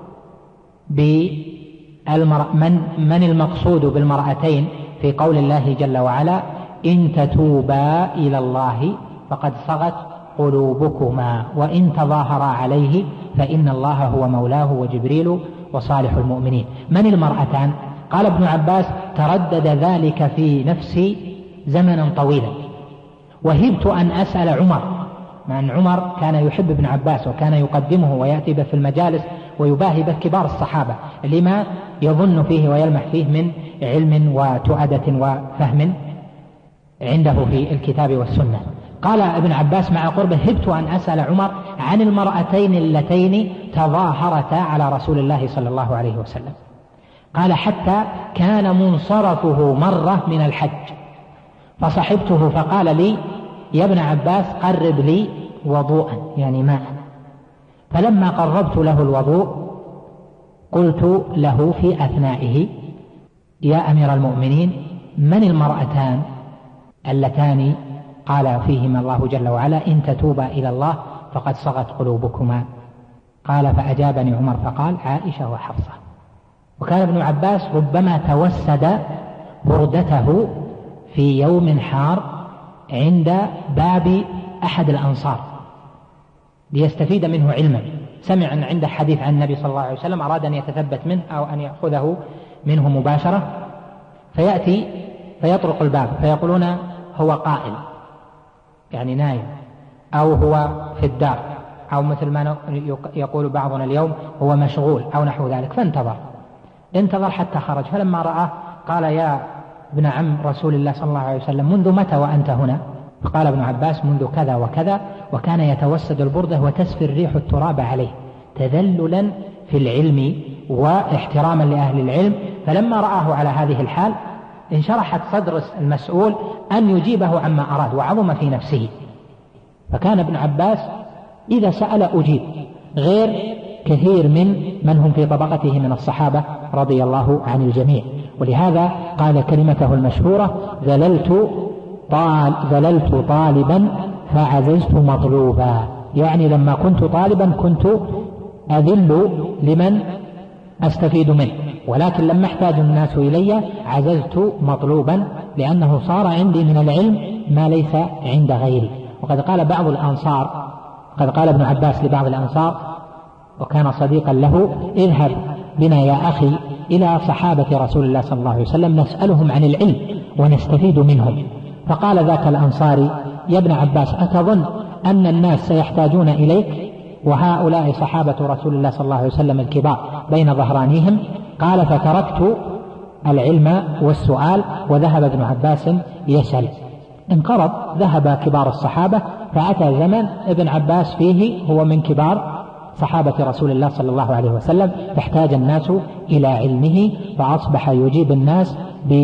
بالمر... من... من المقصود بالمرأتين في قول الله جل وعلا إن تتوبا إلى الله فقد صغت قلوبكما وإن تظاهرا عليه فإن الله هو مولاه وجبريل وصالح المؤمنين. من المرأتان؟ قال ابن عباس: تردد ذلك في نفسي زمنا طويلا، وهبت أن أسأل عمر، مع أن عمر كان يحب ابن عباس وكان يقدمه ويأتي به في المجالس ويباهي به كبار الصحابة لما يظن فيه ويلمح فيه من علم وتؤدة وفهم عنده في الكتاب والسنة. قال ابن عباس مع قربه: هبت أن أسأل عمر عن المرأتين اللتين تظاهرتا على رسول الله صلى الله عليه وسلم. قال: حتى كان منصرفه مرة من الحج فصحبته فقال لي: يا ابن عباس قرب لي وضوءا، يعني ماء. فلما قربت له الوضوء قلت له في أثنائه: يا أمير المؤمنين، من المرأتان اللتان قال فيهما الله جل وعلا: إن تتوبا إلى الله فقد صغت قلوبكما؟ قال: فأجابني عمر فقال: عائشة وحفصة. وكان ابن عباس ربما توسد بردته في يوم حار عند باب أحد الأنصار ليستفيد منه علما، سمع أن عنده حديث عن النبي صلى الله عليه وسلم، أراد أن يتثبت منه أو أن يأخذه منه مباشرة، فيأتي فيطرق الباب فيقولون: هو قائل، يعني نايم، أو هو في الدار، أو مثل ما يقول بعضنا اليوم هو مشغول أو نحو ذلك. فانتظر انتظر حتى خرج، فلما رآه قال: يا ابن عم رسول الله صلى الله عليه وسلم، منذ متى وأنت هنا؟ فقال ابن عباس: منذ كذا وكذا. وكان يتوسد البردة وتسفي الريح التراب عليه تذللا في العلم واحتراما لأهل العلم. فلما رآه على هذه الحال انشرحت صدر المسؤول أن يجيبه عما أراد، وعظم في نفسه. فكان ابن عباس إذا سأل أجيب، غير كثير من من هم في طبقته من الصحابة رضي الله عن الجميع. ولهذا قال كلمته المشهورة: ذللت طال ذللت طالبا فعززت مطلوبا، يعني لما كنت طالبا كنت أذل لمن أستفيد منه، ولكن لما احتاج الناس إلي عززت مطلوبا، لأنه صار عندي من العلم ما ليس عند غيري. وقد قال بعض الأنصار قد قال ابن عباس لبعض الأنصار وكان صديقا له: اذهب بنا يا أخي إلى صحابة رسول الله صلى الله عليه وسلم نسألهم عن العلم ونستفيد منهم. فقال ذاك الأنصاري: يا ابن عباس، أتظن أن الناس سيحتاجون إليك وهؤلاء صحابة رسول الله صلى الله عليه وسلم الكبار بين ظهرانيهم؟ قال: فتركت العلم والسؤال وذهب ابن عباس يسأل. انقرض، ذهب كبار الصحابة، فأتى زمن ابن عباس فيه هو من كبار صحابة رسول الله صلى الله عليه وسلم، فاحتاج الناس إلى علمه، فأصبح يجيب الناس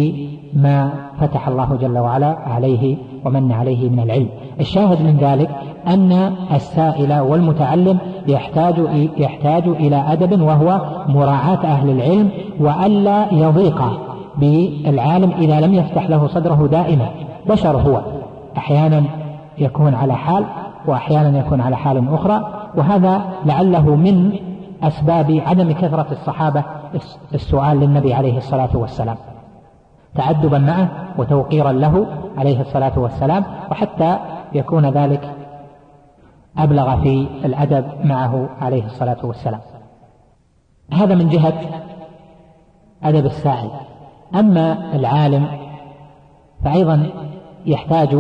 بما فتح الله جل وعلا عليه ومن عليه من العلم. الشاهد من ذلك أن السائل والمتعلم يحتاج يحتاج إلى أدب، وهو مراعاة أهل العلم، وألا يضيق بالعالم إذا لم يفتح له صدره دائما. بشر هو، أحيانا يكون على حال وأحيانا يكون على حال أخرى، وهذا لعله من أسباب عدم كثرة الصحابة السؤال للنبي عليه الصلاة والسلام، تعدبا معه وتوقيرا له عليه الصلاة والسلام، وحتى يكون ذلك أبلغ في الأدب معه عليه الصلاة والسلام. هذا من جهة أدب السائل. أما العالم فأيضا يحتاج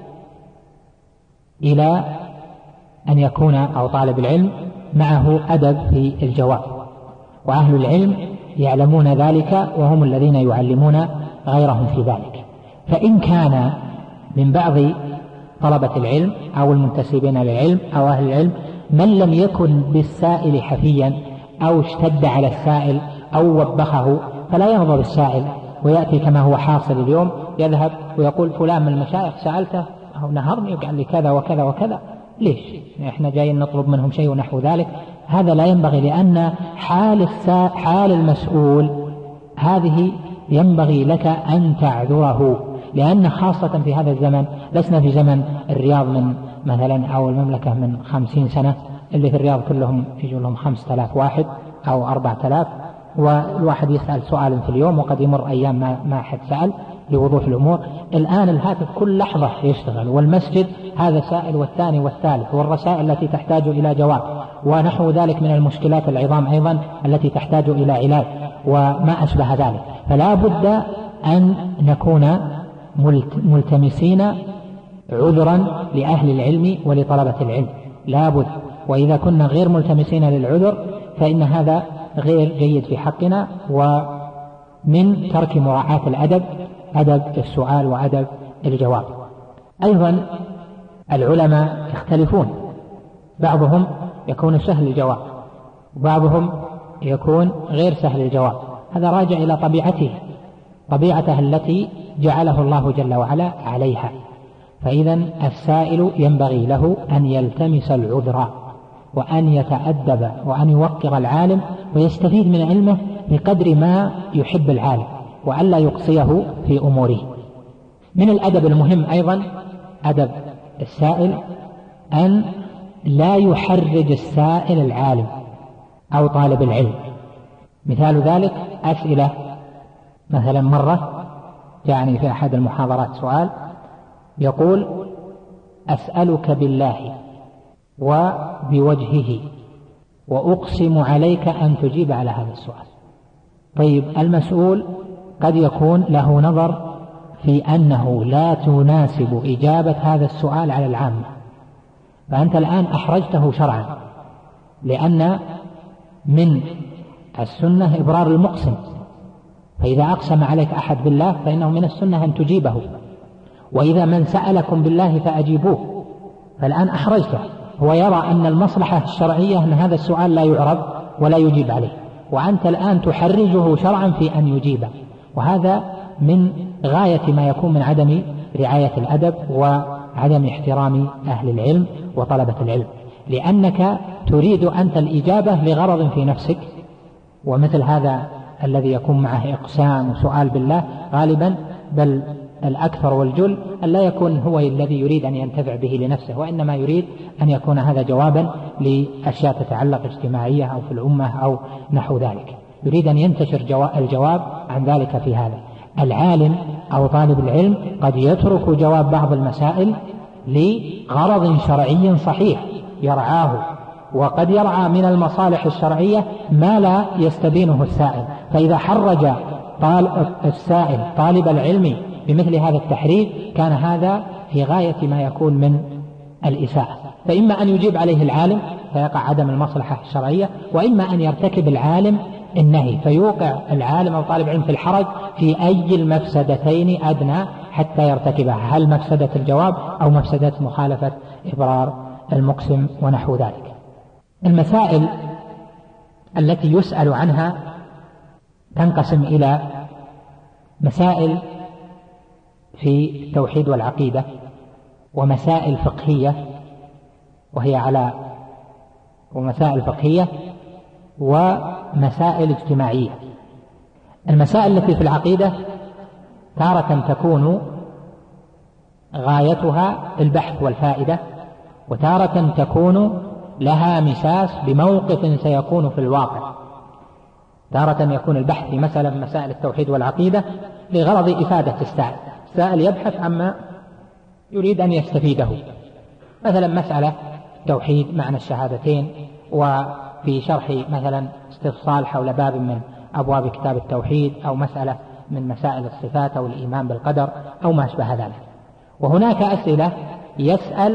إلى أن يكون أو طالب العلم معه أدب في الجواب، وأهل العلم يعلمون ذلك وهم الذين يعلمون غيرهم في ذلك. فإن كان من بعض طلبة العلم أو المنتسبين للعلم أو أهل العلم من لم يكن بالسائل حفيا أو اشتد على السائل أو وبخه، فلا يرضى بالسائل ويأتي كما هو حاصل اليوم، يذهب ويقول: فلان من المشايخ سألته أو نهرني وقال لي كذا وكذا وكذا، ليش؟ احنا جايين نطلب منهم شيء ونحو ذلك. هذا لا ينبغي، لأن حال حال المسؤول هذه ينبغي لك أن تعذره، لأن خاصة في هذا الزمن، لسنا في زمن الرياض من مثلا أو المملكة من خمسين سنة، اللي في الرياض كلهم يجوا لهم خمسة آلاف واحد أو أربعة آلاف، والواحد يسأل سؤال في اليوم وقد يمر أيام ما, ما حد سأل. لوضوح الأمور. الآن الهاتف كل لحظة يشتغل، والمسجد هذا سائل والثاني والثالث، والرسائل التي تحتاج إلى جواب، ونحو ذلك من المشكلات العظام أيضا التي تحتاج إلى علاج وما أشبه ذلك. فلا بد أن نكون ملتمسين عذرا لأهل العلم ولطلبة العلم، لا بد. وإذا كنا غير ملتمسين للعذر فإن هذا غير جيد في حقنا، ومن ترك مراعاة الأدب، أدب السؤال وأدب الجواب. أيضا العلماء يختلفون، بعضهم يكون سهل الجواب وبعضهم يكون غير سهل الجواب، هذا راجع إلى طبيعته، طبيعته التي جعله الله جل وعلا عليها. فإذا السائل ينبغي له أن يلتمس العذر وأن يتأدب وأن يوقر العالم ويستفيد من علمه بقدر ما يحب العالم، وألا يقصيه في أموره. من الأدب المهم أيضا أدب السائل أن لا يحرج السائل العالم أو طالب العلم. مثال ذلك أسئلة، مثلا مرة يعني في أحد المحاضرات سؤال يقول: أسألك بالله وبوجهه وأقسم عليك أن تجيب على هذا السؤال. طيب المسؤول قد يكون له نظر في أنه لا تناسب إجابة هذا السؤال على العامة، فأنت الآن أحرجته شرعا، لأن من السنة إبرار المقسم، فإذا أقسم عليك أحد بالله فإنه من السنة أن تجيبه، وإذا من سألكم بالله فأجيبوه. فالآن أحرجته، هو يرى أن المصلحة الشرعية أن هذا السؤال لا يعرض ولا يجيب عليه، وأنت الآن تحرجه شرعا في أن يجيب، وهذا من غاية ما يكون من عدم رعاية الأدب وعدم احترام أهل العلم وطلبة العلم، لأنك تريد أنت الإجابة لغرض في نفسك. ومثل هذا الذي يكون معه إقسام وسؤال بالله غالبا، بل الأكثر والجل، أن لا يكون هو الذي يريد أن ينتفع به لنفسه، وإنما يريد أن يكون هذا جوابا لأشياء تتعلق اجتماعية أو في الأمة أو نحو ذلك، يريد أن ينتشر الجواب عن ذلك في هذا. العالم أو طالب العلم قد يترك جواب بعض المسائل لغرض شرعي صحيح يرعاه، وقد يرعى من المصالح الشرعية ما لا يستبينه السائل، فإذا حرج السائل طالب العلم بمثل هذا التحريج كان هذا في غاية ما يكون من الإساءة. فإما أن يجيب عليه العالم فيقع عدم المصلحة الشرعية، وإما أن يرتكب العالم النهي فيوقع العالم أو طالب العلم في الحرج في أي المفسدتين أدنى حتى يرتكبها، هل مفسدة الجواب أو مفسدة مخالفة إبرار المقسم ونحو ذلك. المسائل التي يسأل عنها تنقسم إلى مسائل في التوحيد والعقيدة، ومسائل فقهية وهي على ومسائل فقهية ومسائل اجتماعية. المسائل التي في العقيدة تارة تكون غايتها البحث والفائدة، وتارة تكون لها مساس بموقف سيكون في الواقع. تارة يكون البحث في مسألة من مسائل التوحيد والعقيدة لغرض إفادة السائل، السائل يبحث عما يريد أن يستفيده، مثلا مسألة توحيد معنى الشهادتين، وفي شرح مثلا استفصال حول باب من أبواب كتاب التوحيد، أو مسألة من مسائل الصفات أو الإيمان بالقدر أو ما أشبه ذلك. وهناك أسئلة يسأل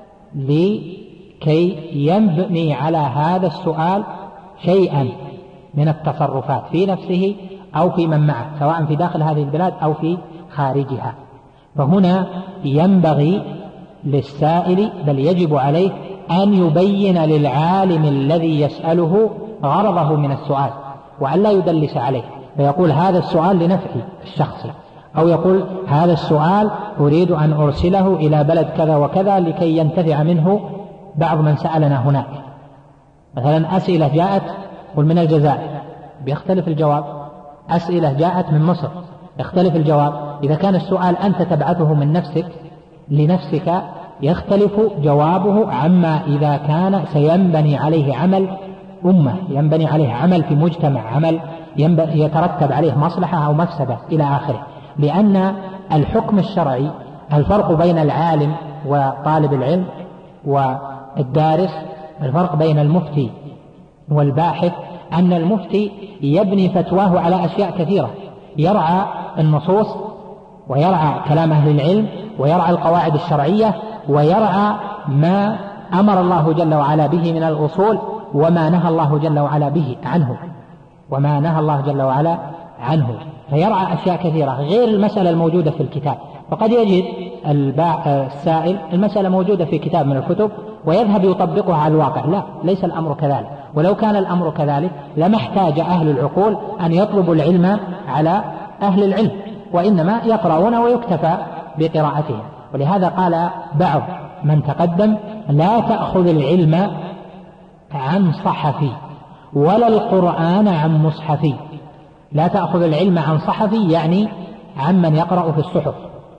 لكي يبني على هذا السؤال شيئا من التصرفات في نفسه أو في من معه، سواء في داخل هذه البلاد أو في خارجها. فهنا ينبغي للسائل بل يجب عليه أن يبين للعالم الذي يسأله غرضه من السؤال، وأن لا يدلس عليه فيقول هذا السؤال لنفعي الشخصي، أو يقول هذا السؤال أريد أن أرسله إلى بلد كذا وكذا لكي ينتفع منه بعض من سألنا هناك. مثلا أسئلة جاءت قل من الجزائر بيختلف الجواب، أسئلة جاءت من مصر يختلف الجواب. إذا كان السؤال أنت تبعثه من نفسك لنفسك يختلف جوابه عما إذا كان سينبني عليه عمل أمة، ينبني عليه عمل في مجتمع، عمل يترتب عليه مصلحة أو مفسدة إلى آخره. لأن الحكم الشرعي الفرق بين العالم وطالب العلم والدارس، الفرق بين المفتي والباحث أن المفتي يبني فتواه على أشياء كثيرة، يرعى النصوص ويرعى كلام أهل العلم ويرعى القواعد الشرعية ويرعى ما أمر الله جل وعلا به من الأصول وما نهى الله جل وعلا به عنه وما نهى الله جل وعلا عنه، فيرعى أشياء كثيرة غير المسألة الموجودة في الكتاب. فقد يجد السائل المسألة موجودة في كتاب من الكتب ويذهب يطبقها على الواقع، لا، ليس الأمر كذلك. ولو كان الأمر كذلك لما احتاج أهل العقول أن يطلبوا العلم على أهل العلم، وإنما يقرؤون ويكتفى بقراءتهم. ولهذا قال بعض من تقدم: لا تأخذ العلم عن صحفي ولا القرآن عن مصحفي. لا تأخذ العلم عن صحفي يعني عن من يقرأ في الصحف،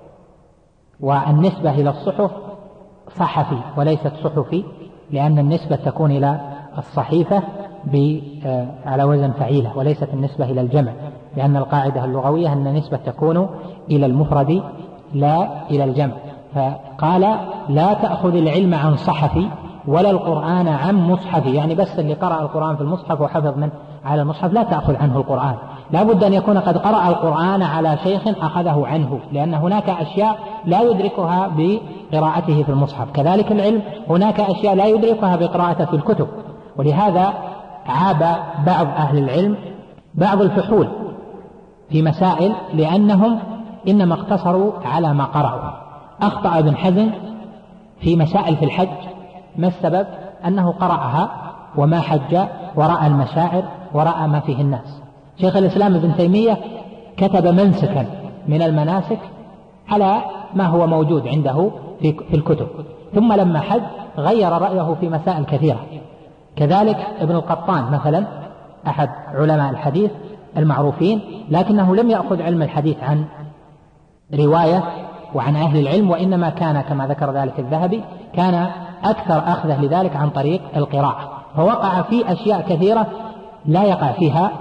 والنسبة إلى الصحف صحفي وليست صحفي، لأن النسبة تكون إلى الصحيفة على وزن فعيلة وليست النسبة إلى الجمع، لأن القاعدة اللغوية أن النسبة تكون إلى المفرد لا إلى الجمع. فقال: لا تأخذ العلم عن صحفي ولا القرآن عن مصحفي، يعني بس اللي قرأ القرآن في المصحف وحفظ من على المصحف لا تأخذ عنه القرآن، لا بد أن يكون قد قرأ القرآن على شيخ أخذه عنه، لأن هناك أشياء لا يدركها بقراءته في المصحف. كذلك العلم هناك أشياء لا يدركها بقراءته في الكتب. ولهذا عاب بعض أهل العلم بعض الفحول في مسائل لأنهم إنما اقتصروا على ما قرأوا. أخطأ ابن حزم في مسائل في الحج، ما السبب؟ أنه قرأها وما حج ورأى المشاعر ورأى ما فيه الناس. شيخ الإسلام ابن تيمية كتب منسكا من المناسك على ما هو موجود عنده في الكتب، ثم لما حج غير رأيه في مسائل كثيرة. كذلك ابن القطان مثلا أحد علماء الحديث المعروفين، لكنه لم يأخذ علم الحديث عن رواية وعن أهل العلم، وإنما كان كما ذكر ذلك الذهبي كان أكثر أخذه لذلك عن طريق القراءة، فوقع في أشياء كثيرة لا يقع فيها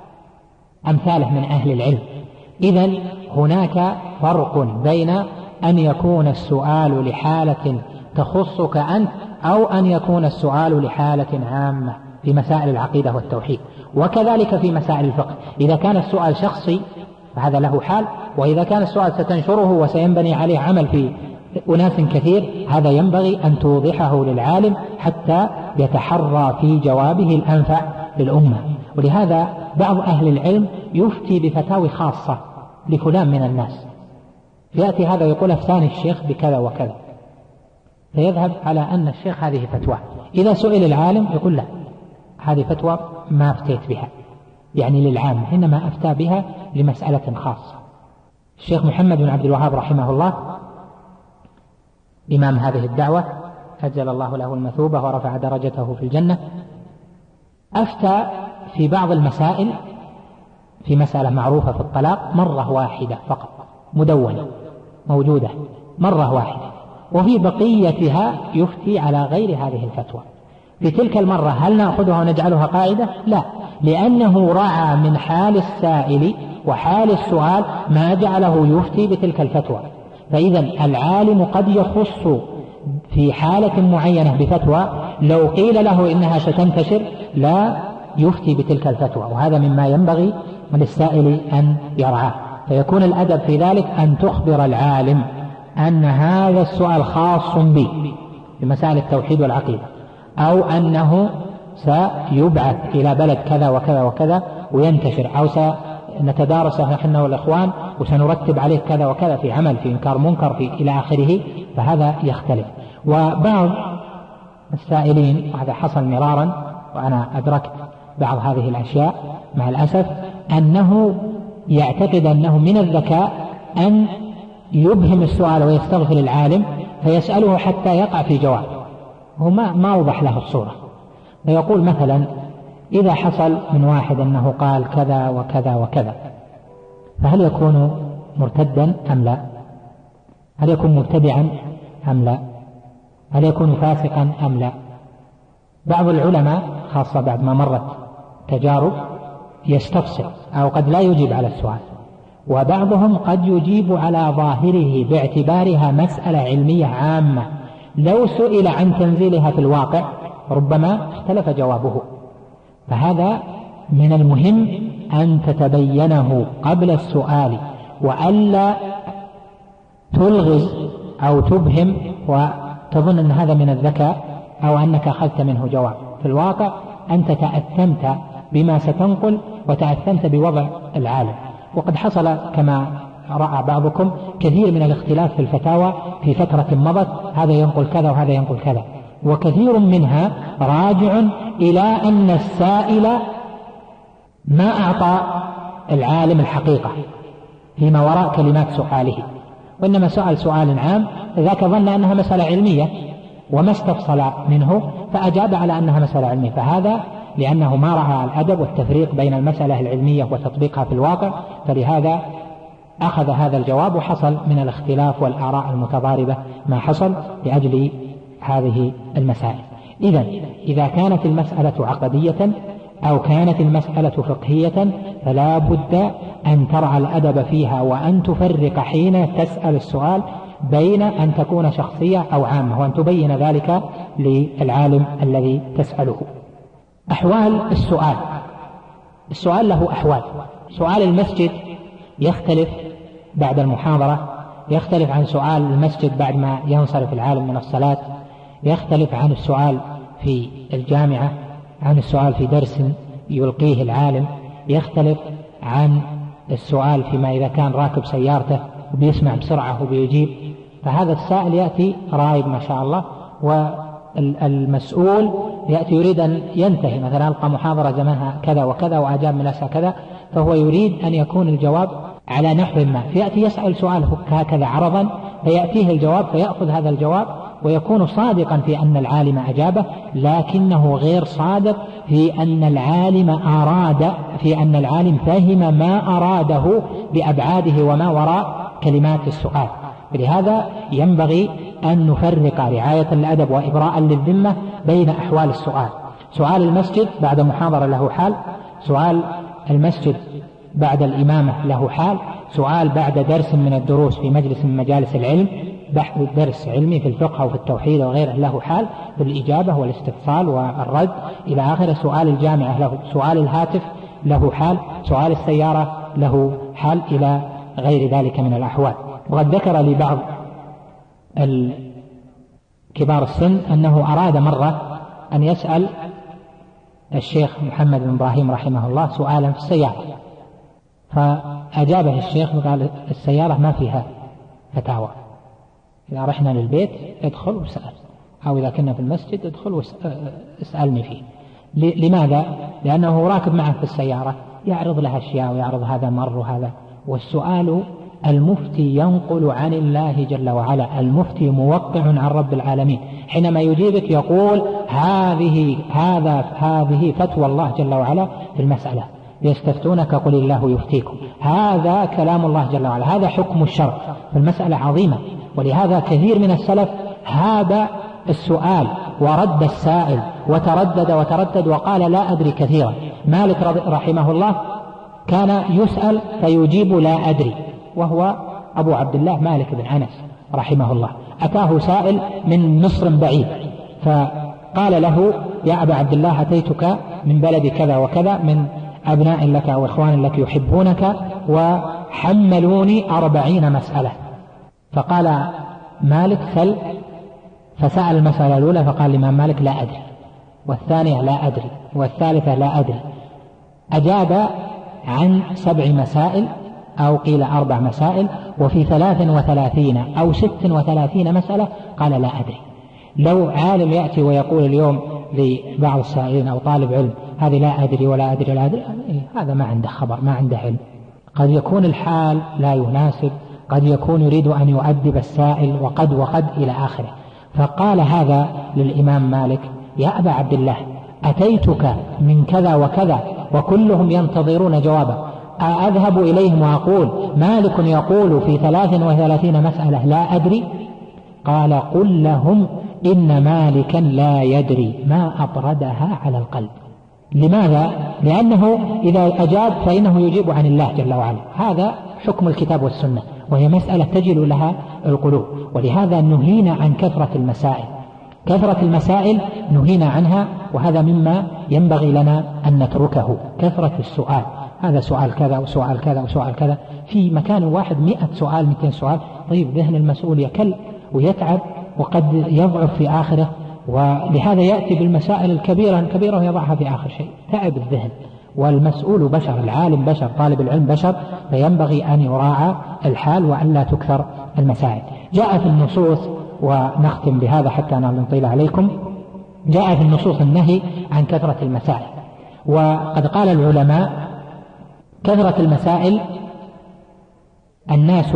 أمثاله من أهل العلم. إذن هناك فرق بين أن يكون السؤال لحالة تخصك أنت أو أن يكون السؤال لحالة عامة في مسائل العقيدة والتوحيد، وكذلك في مسائل الفقه. إذا كان السؤال شخصي فهذا له حال، وإذا كان السؤال ستنشره وسينبني عليه عمل في أناس كثير هذا ينبغي أن توضحه للعالم حتى يتحرى في جوابه الأنفع للأمة. ولهذا بعض أهل العلم يفتي بفتاوي خاصة لفلان من الناس، يأتي هذا يقول أفتاني الشيخ بكذا وكذا، فيذهب على أن الشيخ هذه فتوى. إذا سئل العالم يقول لا، هذه فتوى ما أفتيت بها يعني للعام، إنما أفتى بها لمسألة خاصة. الشيخ محمد بن عبد الوهاب رحمه الله إمام هذه الدعوة أجل الله له المثوبة ورفع درجته في الجنة، أفتى في بعض المسائل في مسألة معروفة في الطلاق مرة واحدة فقط، مدونة موجودة مرة واحدة، وفي بقيتها يفتي على غير هذه الفتوى. في تلك المرة هل نأخذها ونجعلها قاعدة؟ لا، لأنه رعى من حال السائل وحال السؤال ما جعله يفتي بتلك الفتوى. فإذا العالم قد يخص في حالة معينة بفتوى لو قيل له إنها ستنتشر لا يفتي بتلك الفتوى، وهذا مما ينبغي للسائل أن يرعاه. فيكون الأدب في ذلك أن تخبر العالم أن هذا السؤال خاص بي بمسائل التوحيد والعقيدة، أو أنه سيبعث إلى بلد كذا وكذا وكذا وينتشر، أو سنتدارسه نحن والإخوان وسنرتب عليه كذا وكذا في عمل في إنكار منكر في إلى آخره، فهذا يختلف. وبعض السائلين وهذا حصل مرارا وأنا أدركت بعض هذه الأشياء مع الأسف، أنه يعتقد أنه من الذكاء أن يبهم السؤال ويستغفل العالم فيسأله حتى يقع في جواب، هو ما, ما أوضح له الصورة. فيقول مثلا إذا حصل من واحد أنه قال كذا وكذا وكذا فهل يكون مرتدا أم لا؟ هل يكون مبتدعا أم لا؟ هل يكون فاسقا أم لا؟ بعض العلماء خاصة بعد ما مرت تجارب يستفسر أو قد لا يجيب على السؤال، وبعضهم قد يجيب على ظاهره باعتبارها مسألة علمية عامة، لو سئل عن تنزيلها في الواقع ربما اختلف جوابه. فهذا من المهم أن تتبينه قبل السؤال، وألا تلغز أو تبهم وتظن أن هذا من الذكاء أو أنك أخذت منه جواب. في الواقع أنت تأثمت بما ستنقل وتأثمت بوضع العالم. وقد حصل كما رأى بعضكم كثير من الاختلاف في الفتاوى في فترة مضت، هذا ينقل كذا وهذا ينقل كذا، وكثير منها راجع إلى أن السائل ما أعطى العالم الحقيقة فيما وراء كلمات سؤاله، وإنما سأل سؤال عام، ذاك ظن أنها مسألة علمية وما استفصل منه فأجاب على أنها مسألة علمية، فهذا لأنه ما رأى الأدب والتفريق بين المسألة العلمية وتطبيقها في الواقع، فلهذا أخذ هذا الجواب، وحصل من الاختلاف والآراء المتضاربة ما حصل لأجل هذه المسائل. إذن إذا كانت المسألة عقدية أو كانت المسألة فقهية فلا بد أن ترعى الأدب فيها، وأن تفرق حين تسأل السؤال بين أن تكون شخصية أو عامة، وأن تبين ذلك للعالم الذي تسأله. أحوال السؤال، السؤال له أحوال. سؤال المسجد يختلف بعد المحاضرة، يختلف عن سؤال المسجد بعد ما ينصرف العالم من الصلاة، يختلف عن السؤال في الجامعة، عن السؤال في درس يلقيه العالم، يختلف عن السؤال فيما إذا كان راكب سيارته وبيسمع بسرعة وبيجيب. فهذا السائل يأتي رايب ما شاء الله، والمسؤول يأتي يريد أن ينتهي، مثلا ألقى محاضرة زمنها كذا وكذا وأجاب من أسأل كذا، فهو يريد أن يكون الجواب على نحو ما، فيأتي يسأل سؤاله هكذا عرضا فيأتيه الجواب فيأخذ هذا الجواب ويكون صادقا في أن العالم أجابه، لكنه غير صادق في أن العالم أراد في أن العالم فهم ما أراده بأبعاده وما وراء كلمات السؤال. لهذا ينبغي أن نفرق رعاية الأدب وإبراء للذمة بين أحوال السؤال. سؤال المسجد بعد محاضرة له حال، سؤال المسجد بعد الإمامة له حال، سؤال بعد درس من الدروس في مجلس من مجالس العلم، بحث درس علمي في الفقه وفي التوحيد وغيره له حال في الإجابة والاستفصال والرد إلى آخر. سؤال الجامعة له، سؤال الهاتف له حال، سؤال السيارة له حال، إلى غير ذلك من الأحوال. وقد ذكر لي بعض كبار السن أنه أراد مرة أن يسأل الشيخ محمد بن إبراهيم رحمه الله سؤالا في السيارة، فأجابه الشيخ وقال السيارة ما فيها فتاوى، إذا رحنا للبيت ادخل واسأل، أو إذا كنا في المسجد ادخل واسألني فيه. لماذا؟ لأنه راكب معه في السيارة يعرض لها أشياء ويعرض هذا مر وهذا، والسؤال المفتي ينقل عن الله جل وعلا، المفتي موقع عن رب العالمين، حينما يجيبك يقول هذه هذا هذه فتوى الله جل وعلا في المسألة، يستفتونك قل الله يفتيكم، هذا كلام الله جل وعلا، هذا حكم الشرع، فالمسألة عظيمة. ولهذا كثير من السلف هاب السؤال ورد السائل وتردد وتردد وقال لا أدري كثيرا. مالك رحمه الله كان يسأل فيجيب لا أدري، وهو أبو عبد الله مالك بن أنس رحمه الله. أتاه سائل من مصر بعيد فقال له يا أبا عبد الله أتيتك من بلد كذا وكذا من أبناء لك أو إخوان لك يحبونك وحملوني أربعين مسألة. فقال مالك سل، فسأل المسألة الأولى فقال الإمام مالك لا أدري، والثانية لا أدري، والثالثة لا أدري. أجاب عن سبع مسائل أو قيل أربع مسائل، وفي ثلاث وثلاثين أو ست وثلاثين مسألة قال لا أدري. لو عالم يأتي ويقول اليوم لبعض السائلين أو طالب علم هذه لا أدري ولا أدري ولا أدري، هذا ما عنده خبر، ما عنده علم. قد يكون الحال لا يناسب، قد يكون يريد أن يؤدب السائل، وقد وقد إلى آخره. فقال هذا للإمام مالك يا أبا عبد الله أتيتك من كذا وكذا وكلهم ينتظرون جوابه، أذهب إليهم وأقول مالك يقول في ثلاث وثلاثين مسألة لا أدري؟ قال قل لهم إن مالكا لا يدري ما أطردها على القلب. لماذا؟ لأنه إذا أجاب فإنه يجيب عن الله جل وعلا، هذا حكم الكتاب والسنة، وهي مسألة تجل لها القلوب. ولهذا نهينا عن كثرة المسائل، كثرة المسائل نهينا عنها، وهذا مما ينبغي لنا أن نتركه. كثرة السؤال، هذا سؤال كذا وسؤال كذا وسؤال كذا في مكان واحد، مئة سؤال مئتين سؤال، طيب ذهن المسؤول يكل ويتعب وقد يضعف في آخره، ولهذا يأتي بالمسائل الكبيرة الكبيرة ويضعها في آخر شيء، تعب الذهن. والمسؤول بشر، العالم بشر، طالب العلم بشر، فينبغي أن يراعى الحال وأن لا تكثر المسائل. جاء في النصوص، ونختم بهذا حتى لا نطيل عليكم، جاء في النصوص النهي عن كثرة المسائل. وقد قال العلماء كثرة المسائل الناس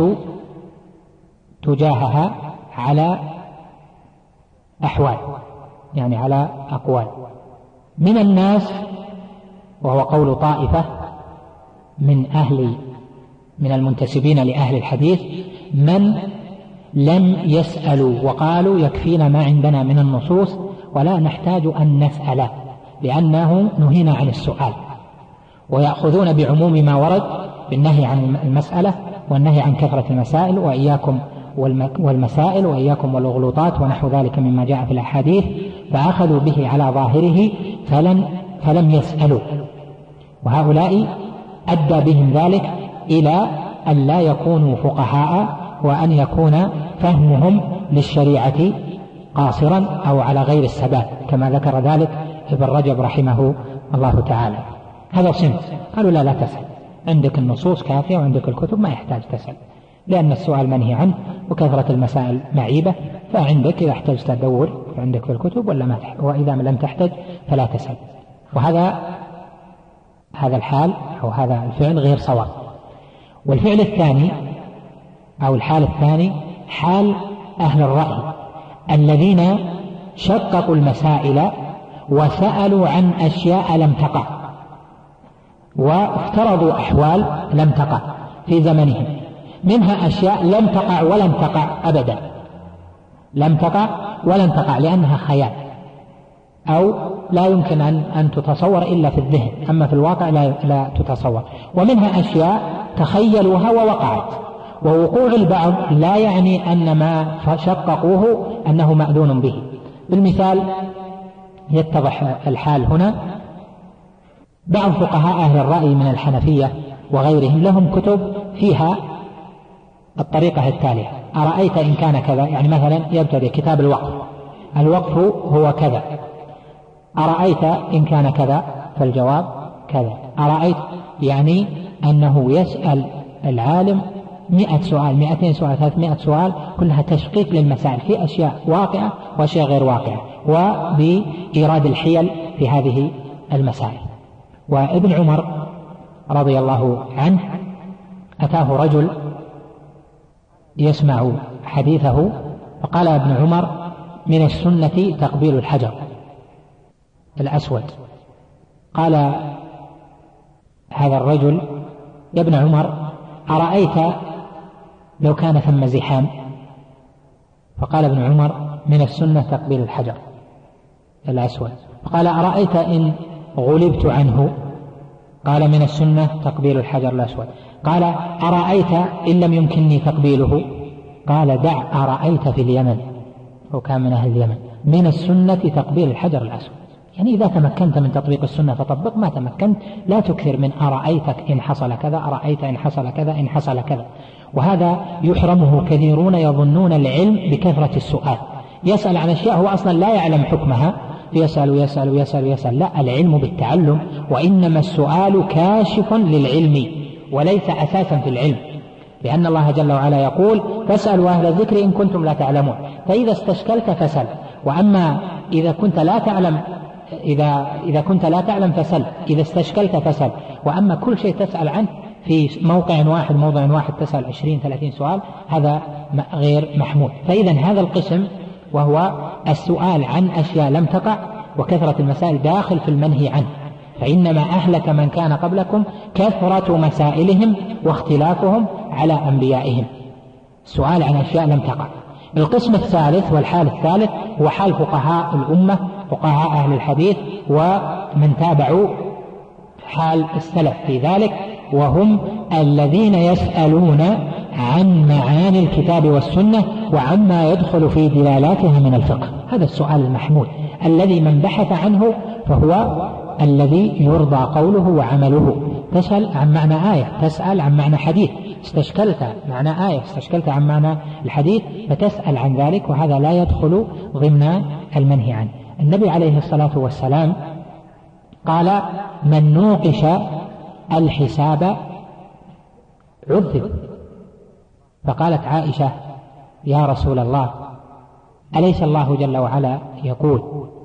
تجاهها على أحوال، يعني على أقوال. من الناس، وهو قول طائفة من أهل من المنتسبين لأهل الحديث، من لم يسألوا وقالوا يكفينا ما عندنا من النصوص ولا نحتاج أن نسأل، لأنه نهينا عن السؤال، ويأخذون بعموم ما ورد بالنهي عن المسألة والنهي عن كثرة المسائل، وإياكم والمسائل وإياكم والغلوطات ونحو ذلك مما جاء في الأحاديث، فأخذوا به على ظاهره فلن فلم يسألوا. وهؤلاء أدى بهم ذلك إلى أن لا يكونوا فقهاء، وأن يكون فهمهم للشريعة قاصرا أو على غير السبات، كما ذكر ذلك ابن رجب رحمه الله تعالى. هذا صنف قالوا لا لا تسأل، عندك النصوص كافية وعندك الكتب ما يحتاج تسأل، لأن السؤال منهي عنه وكثرة المسائل معيبة، فعندك إذا احتجت تدور عندك في الكتب ولا ما تحتاج، وإذا لم تحتج فلا تسأل. وهذا هذا الحال أو هذا الفعل غير صواب. والفعل الثاني أو الحال الثاني حال أهل الرأي الذين شققوا المسائل وسألوا عن أشياء لم تقع، وافترضوا أحوال لم تقع في زمنهم، منها أشياء لم تقع ولم تقع أبدا، لم تقع ولم تقع لأنها خيال أو لا يمكن أن, أن تتصور إلا في الذهن، أما في الواقع لا, لا تتصور. ومنها أشياء تخيلوها ووقعت، ووقوع البعض لا يعني أن ما شققوه أنه مأذون به. بالمثال يتضح الحال هنا. بعض فقهاء أهل الرأي من الحنفية وغيرهم لهم كتب فيها الطريقة التالية: أرأيت إن كان كذا، يعني مثلا يبتدئ كتاب الوقف، الوقف هو كذا، أرأيت إن كان كذا فالجواب كذا. أرأيت يعني أنه يسأل العالم مئة سؤال مئتين سؤال ثلاثمائة سؤال، كلها تشقيق للمسائل في أشياء واقعة وأشياء غير واقعة، وبإيراد الحيل في هذه المسائل. وابن عمر رضي الله عنه أتاه رجل يسمع حديثه فقال ابن عمر: من السنة تقبيل الحجر الأسود. قال هذا الرجل: يا ابن عمر، أرأيت لو كان ثم زحام؟ فقال ابن عمر: من السنة تقبيل الحجر الأسود. فقال: أرأيت إن غلبت عنه؟ قال: من السنة تقبيل الحجر الأسود. قال: أرأيت إن لم يمكنني تقبيله؟ قال: دع أرأيت في اليمن، وكان من أهل اليمن. من السنة تقبيل الحجر الأسود. يعني إذا تمكنت من تطبيق السنة فطبق، ما تمكنت لا تكثر من أرأيتك إن حصل كذا، أرأيت إن حصل كذا، إن حصل كذا. وهذا يحرمه كثيرون يظنون العلم بكثرة السؤال، يسأل عن أشياء هو أصلا لا يعلم حكمها، يسأل ويسأل ويسأل ويسأل. لا، العلم بالتعلم، وإنما السؤال كاشف للعلم وليس أساسا في العلم، لأن الله جل وعلا يقول: فاسألوا أهل الذكر إن كنتم لا تعلمون. فإذا استشكلت فسل، وأما إذا كنت لا تعلم إذا, إذا كنت لا تعلم فسل، إذا استشكلت فسل. وأما كل شيء تسأل عنه في موقع واحد موضع واحد تسأل عشرين ثلاثين سؤال، هذا غير محمود. فإذا هذا القسم وهو السؤال عن أشياء لم تقع وكثرة المسائل داخل في المنهي عنه. فإنما أهلك من كان قبلكم كثرة مسائلهم واختلافهم على أنبيائهم، السؤال عن أشياء لم تقع. القسم الثالث والحال الثالث هو حال فقهاء الأمة، فقهاء أهل الحديث من تابعوا حال السلف في ذلك، وهم الذين يسألون عن معاني الكتاب والسنة وعما يدخل في دلالاتها من الفقه. هذا السؤال المحمود الذي من بحث عنه فهو الذي يرضى قوله وعمله. تسأل عن معنى آية، تسأل عن معنى حديث، استشكلت معنى آية، استشكلت عن معنى الحديث، فتسأل عن ذلك، وهذا لا يدخل ضمن المنهي عنه. النبي عليه الصلاة والسلام قال: من نوقش الحساب عذب. فقالت عائشة: يا رسول الله، أليس الله جل وعلا يقول: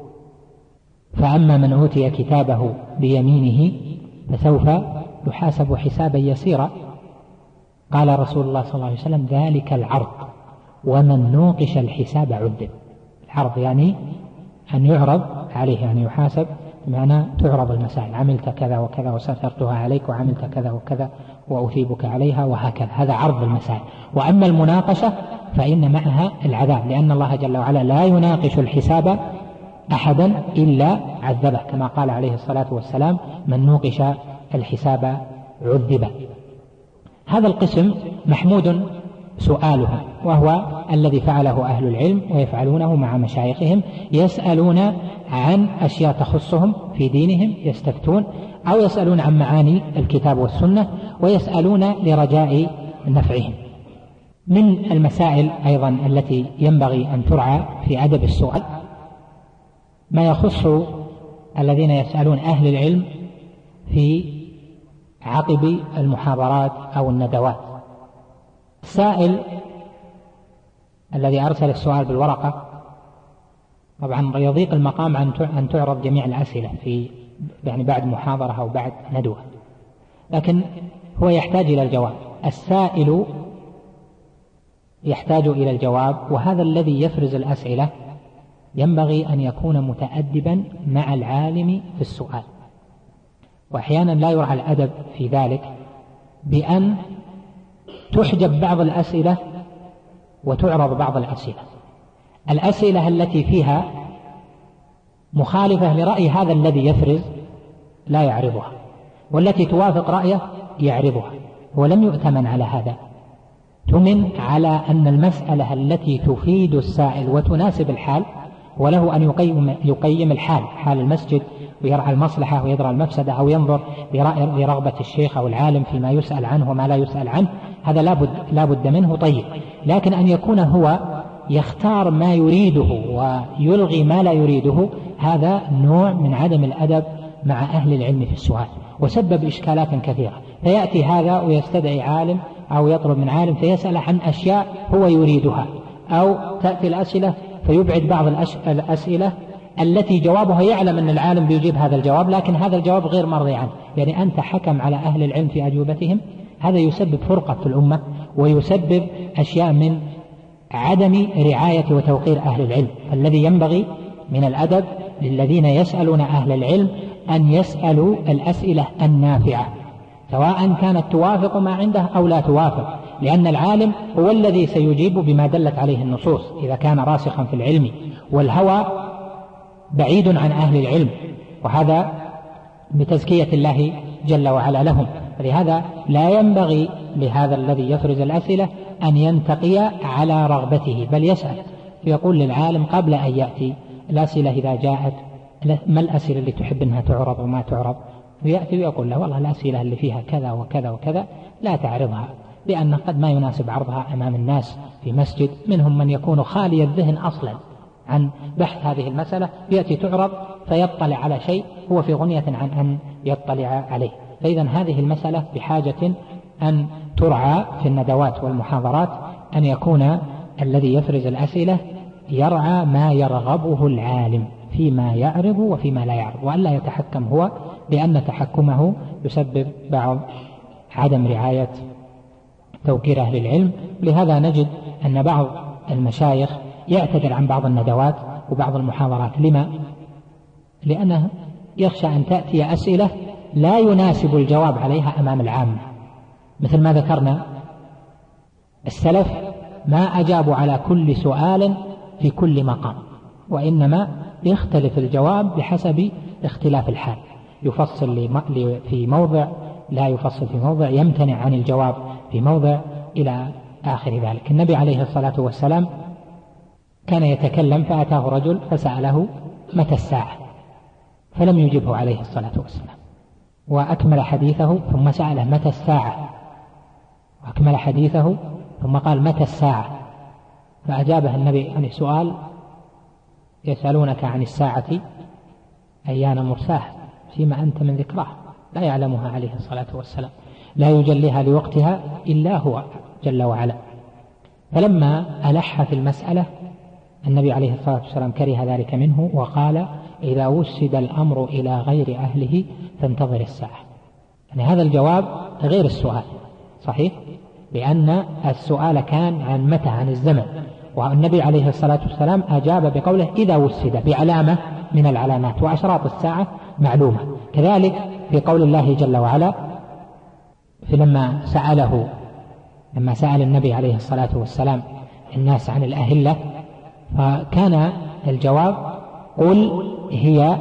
فأما من أوتي كتابه بيمينه فسوف يحاسب حسابا يسيرا؟ قال رسول الله صلى الله عليه وسلم: ذلك العرض، ومن نوقش الحساب عذب. العرض يعني أن يعرض عليه، يعني يحاسب، بمعنى تعرض المسائل: عملت كذا وكذا وسترتها عليك، وعملت كذا وكذا وأثيبك عليها، وهكذا. هذا عرض المسائل. وأما المناقشة فإن معها العذاب، لأن الله جل وعلا لا يناقش الحساب أحدا إلا عذبه، كما قال عليه الصلاة والسلام: من نوقش الحساب عذب. هذا القسم محمود سؤاله، وهو الذي فعله أهل العلم ويفعلونه مع مشايخهم، يسألون عن أشياء تخصهم في دينهم، يستفتون، أو يسألون عن معاني الكتاب والسنة، ويسألون لرجاء نفعهم. من المسائل أيضا التي ينبغي أن ترعى في أدب السؤال ما يخص الذين يسألون أهل العلم في عقب المحاضرات أو الندوات. السائل الذي أرسل السؤال بالورقة طبعا يضيق المقام أن تعرض جميع الأسئلة في يعني بعد محاضرة أو بعد ندوة، لكن هو يحتاج إلى الجواب. السائل يحتاج إلى الجواب، وهذا الذي يفرز الأسئلة ينبغي أن يكون متأدبا مع العالم في السؤال. وأحيانا لا يرعى الأدب في ذلك بأن تحجب بعض الأسئلة وتعرض بعض الأسئلة. الأسئلة التي فيها مخالفة لرأي هذا الذي يفرز لا يعرضها، والتي توافق رأيه يعرضها، ولم يؤتمن على هذا. تمن على أن المسألة التي تفيد السائل وتناسب الحال، وله أن يقيم, يقيم الحال، حال المسجد، ويرعى المصلحة ويدرى المفسدة، أو ينظر لرغبة الشيخ أو العالم فيما يسأل عنه وما لا يسأل عنه، هذا لا بد, لا بد منه. طيب، لكن أن يكون هو يختار ما يريده ويلغي ما لا يريده، هذا نوع من عدم الأدب مع أهل العلم في السؤال، وسبب إشكالات كثيرة. فيأتي هذا ويستدعي عالم أو يطلب من عالم فيسأل عن أشياء هو يريدها، أو تأتي الأسئلة فيبعد بعض الأسئلة التي جوابها يعلم أن العالم بيجيب هذا الجواب، لكن هذا الجواب غير مرضي عنه. يعني أنت حكم على أهل العلم في أجوبتهم، هذا يسبب فرقة في الأمة، ويسبب أشياء من عدم رعاية وتوقير أهل العلم. الذي ينبغي من الأدب للذين يسألون أهل العلم أن يسألوا الأسئلة النافعة، سواء كانت توافق ما عنده أو لا توافق، لأن العالم هو الذي سيجيب بما دلت عليه النصوص إذا كان راسخا في العلم، والهوى بعيد عن أهل العلم، وهذا بتزكية الله جل وعلا لهم. لهذا لا ينبغي لهذا الذي يفرز الأسئلة أن ينتقي على رغبته، بل يسأل يقول للعالم قبل أن يأتي الأسئلة إذا جاءت: ما الأسئلة اللي تحب أنها تعرض وما تعرض؟ ويأتي ويقول له: والله الأسئلة اللي فيها كذا وكذا وكذا لا تعرضها، لأن قد ما يناسب عرضها أمام الناس في مسجد، منهم من يكون خالي الذهن أصلا عن بحث هذه المسألة، يأتي تعرض فيطلع على شيء هو في غنية عن أن يطلع عليه. فإذا هذه المسألة بحاجة أن ترعى في الندوات والمحاضرات، أن يكون الذي يفرز الأسئلة يرعى ما يرغبه العالم فيما يعرض وفيما لا يعرض، وأن لا يتحكم هو، لأن تحكمه يسبب بعض عدم رعاية توقير أهل العلم. لهذا نجد أن بعض المشايخ يعتذر عن بعض الندوات وبعض المحاضرات. لما؟ لأنه يخشى أن تأتي أسئلة لا يناسب الجواب عليها أمام العامة، مثل ما ذكرنا السلف ما أجابوا على كل سؤال في كل مقام، وإنما يختلف الجواب بحسب اختلاف الحال، يفصل في موضع لا يفصل في موضع، يمتنع عن الجواب في موضع إلى آخر ذلك. النبي عليه الصلاة والسلام كان يتكلم فأتاه رجل فسأله متى الساعة فلم يجبه عليه الصلاة والسلام، وأكمل حديثه ثم سأله متى الساعة، وأكمل حديثه ثم قال متى الساعة، فأجابه النبي عن السؤال يسألونك عن الساعة أيان مرساها فيما أنت من ذكرها، لا يعلمها عليه الصلاة والسلام، لا يجليها لوقتها إلا هو جل وعلا. فلما ألح في المسألة النبي عليه الصلاة والسلام كره ذلك منه وقال إذا وسد الأمر إلى غير أهله فانتظر الساعة. يعني هذا الجواب غير السؤال صحيح، لأن السؤال كان عن متى، عن الزمن، والنبي عليه الصلاة والسلام أجاب بقوله إذا وسد بعلامة من العلامات، وأشراط الساعة معلومة. كذلك في قول الله جل وعلا في لما سأله لما سأل النبي عليه الصلاة والسلام الناس عن الأهلة، فكان الجواب قل هي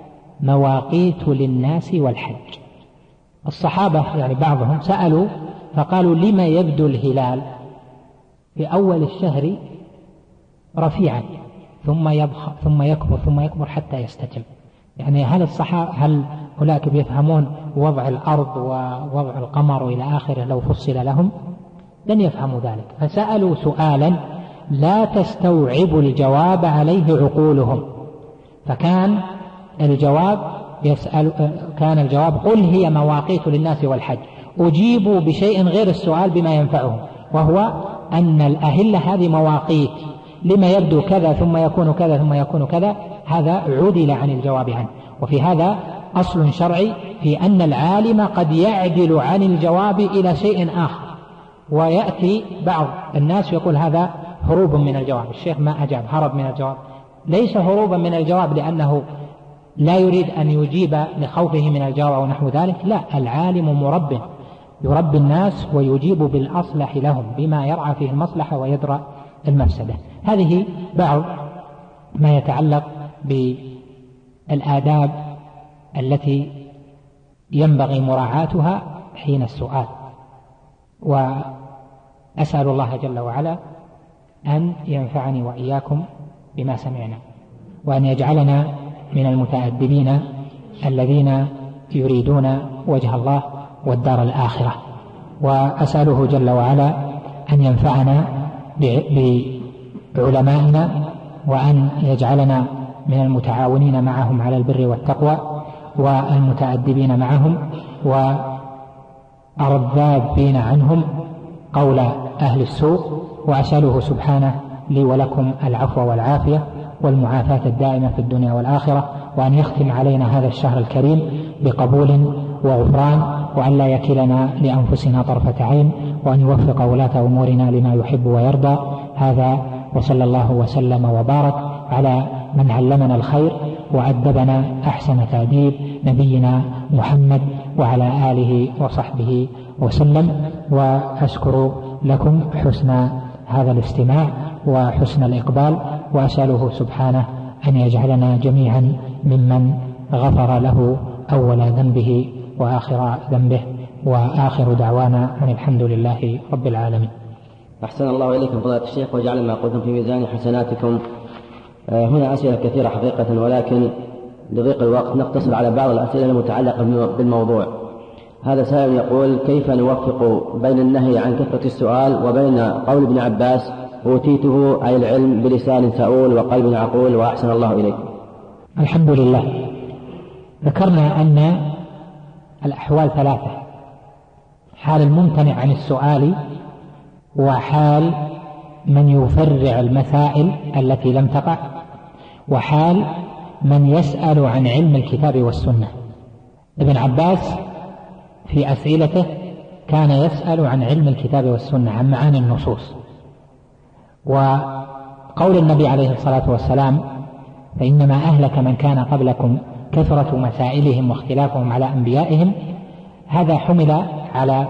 مواقيت للناس والحج. الصحابة يعني بعضهم سألوا فقالوا لما يبدو الهلال في أول الشهر رفيعا ثم يبخ ثم يكبر ثم يكبر حتى يستتم؟ يعني هل الصحابة هل أولئك بيفهمون وضع الأرض ووضع القمر وإلى آخره لو فصل لهم؟ لن يفهموا ذلك، فسألوا سؤالا لا تستوعب الجواب عليه عقولهم، فكان الجواب يسأل كان الجواب قل هي مواقيت للناس والحج، أجيبوا بشيء غير السؤال بما ينفعهم، وهو أن الأهلة هذه مواقيت لما يبدو كذا ثم يكون كذا ثم يكون كذا، هذا عدل عن الجواب عنه. وفي هذا أصل شرعي في أن العالم قد يعدل عن الجواب إلى شيء آخر، ويأتي بعض الناس يقول هذا هروب من الجواب، الشيخ ما أجاب هرب من الجواب. ليس هروبا من الجواب لأنه لا يريد أن يجيب لخوفه من الجواب أو نحو ذلك، لا، العالم مرب يربي الناس ويجيب بالأصلح لهم بما يرعى فيه المصلحة ويدرى المفسدة. هذه بعض ما يتعلق بالآداب التي ينبغي مراعاتها حين السؤال. وأسأل الله جل وعلا أن ينفعني وإياكم بما سمعنا، وأن يجعلنا من المتأدبين الذين يريدون وجه الله والدار الآخرة. وأسأله جل وعلا أن ينفعنا بعلمائنا، وأن يجعلنا من المتعاونين معهم على البر والتقوى والمتأدبين معهم والرذابين عنهم قول أهل السوء. وأسأله سبحانه لي ولكم العفو والعافية والمعافاة الدائمة في الدنيا والآخرة، وأن يختم علينا هذا الشهر الكريم بقبول وغفران، وأن لا يكلنا لأنفسنا طرفة عين، وأن يوفق ولاة أمورنا لما يحب ويرضى. هذا وصلى الله وسلم وبارك على من علمنا الخير وأدبنا أحسن تأديب، نبينا محمد وعلى آله وصحبه وسلم. وأشكر لكم حسن هذا الاستماع وحسن الإقبال، وأسأله سبحانه أن يجعلنا جميعا ممن غفر له أول ذنبه وآخر ذنبه، وآخر دعوانا أن الحمد لله رب العالمين. أحسن الله إليكم فضيلة الشيخ، وجعل ما قلتم في ميزان حسناتكم. هنا أسئلة كثيرة حقيقة، ولكن لضيق الوقت نقتصر على بعض الأسئلة المتعلقة بالموضوع. هذا سائل يقول كيف نوفق بين النهي عن كثرة السؤال وبين قول ابن عباس أوتيته أي العلم بلسان سؤول وقلب عقول وأحسن الله إليكم. الحمد لله. ذكرنا أن الأحوال ثلاثة: حال الممتنع عن السؤال، وحال من يفرع المسائل التي لم تقع، وحال من يسأل عن علم الكتاب والسنة. ابن عباس في أسئلته كان يسأل عن علم الكتاب والسنة، عن معاني النصوص. وقول النبي عليه الصلاة والسلام فإنما أهلك من كان قبلكم كثرة مسائلهم واختلافهم على أنبيائهم، هذا حمل على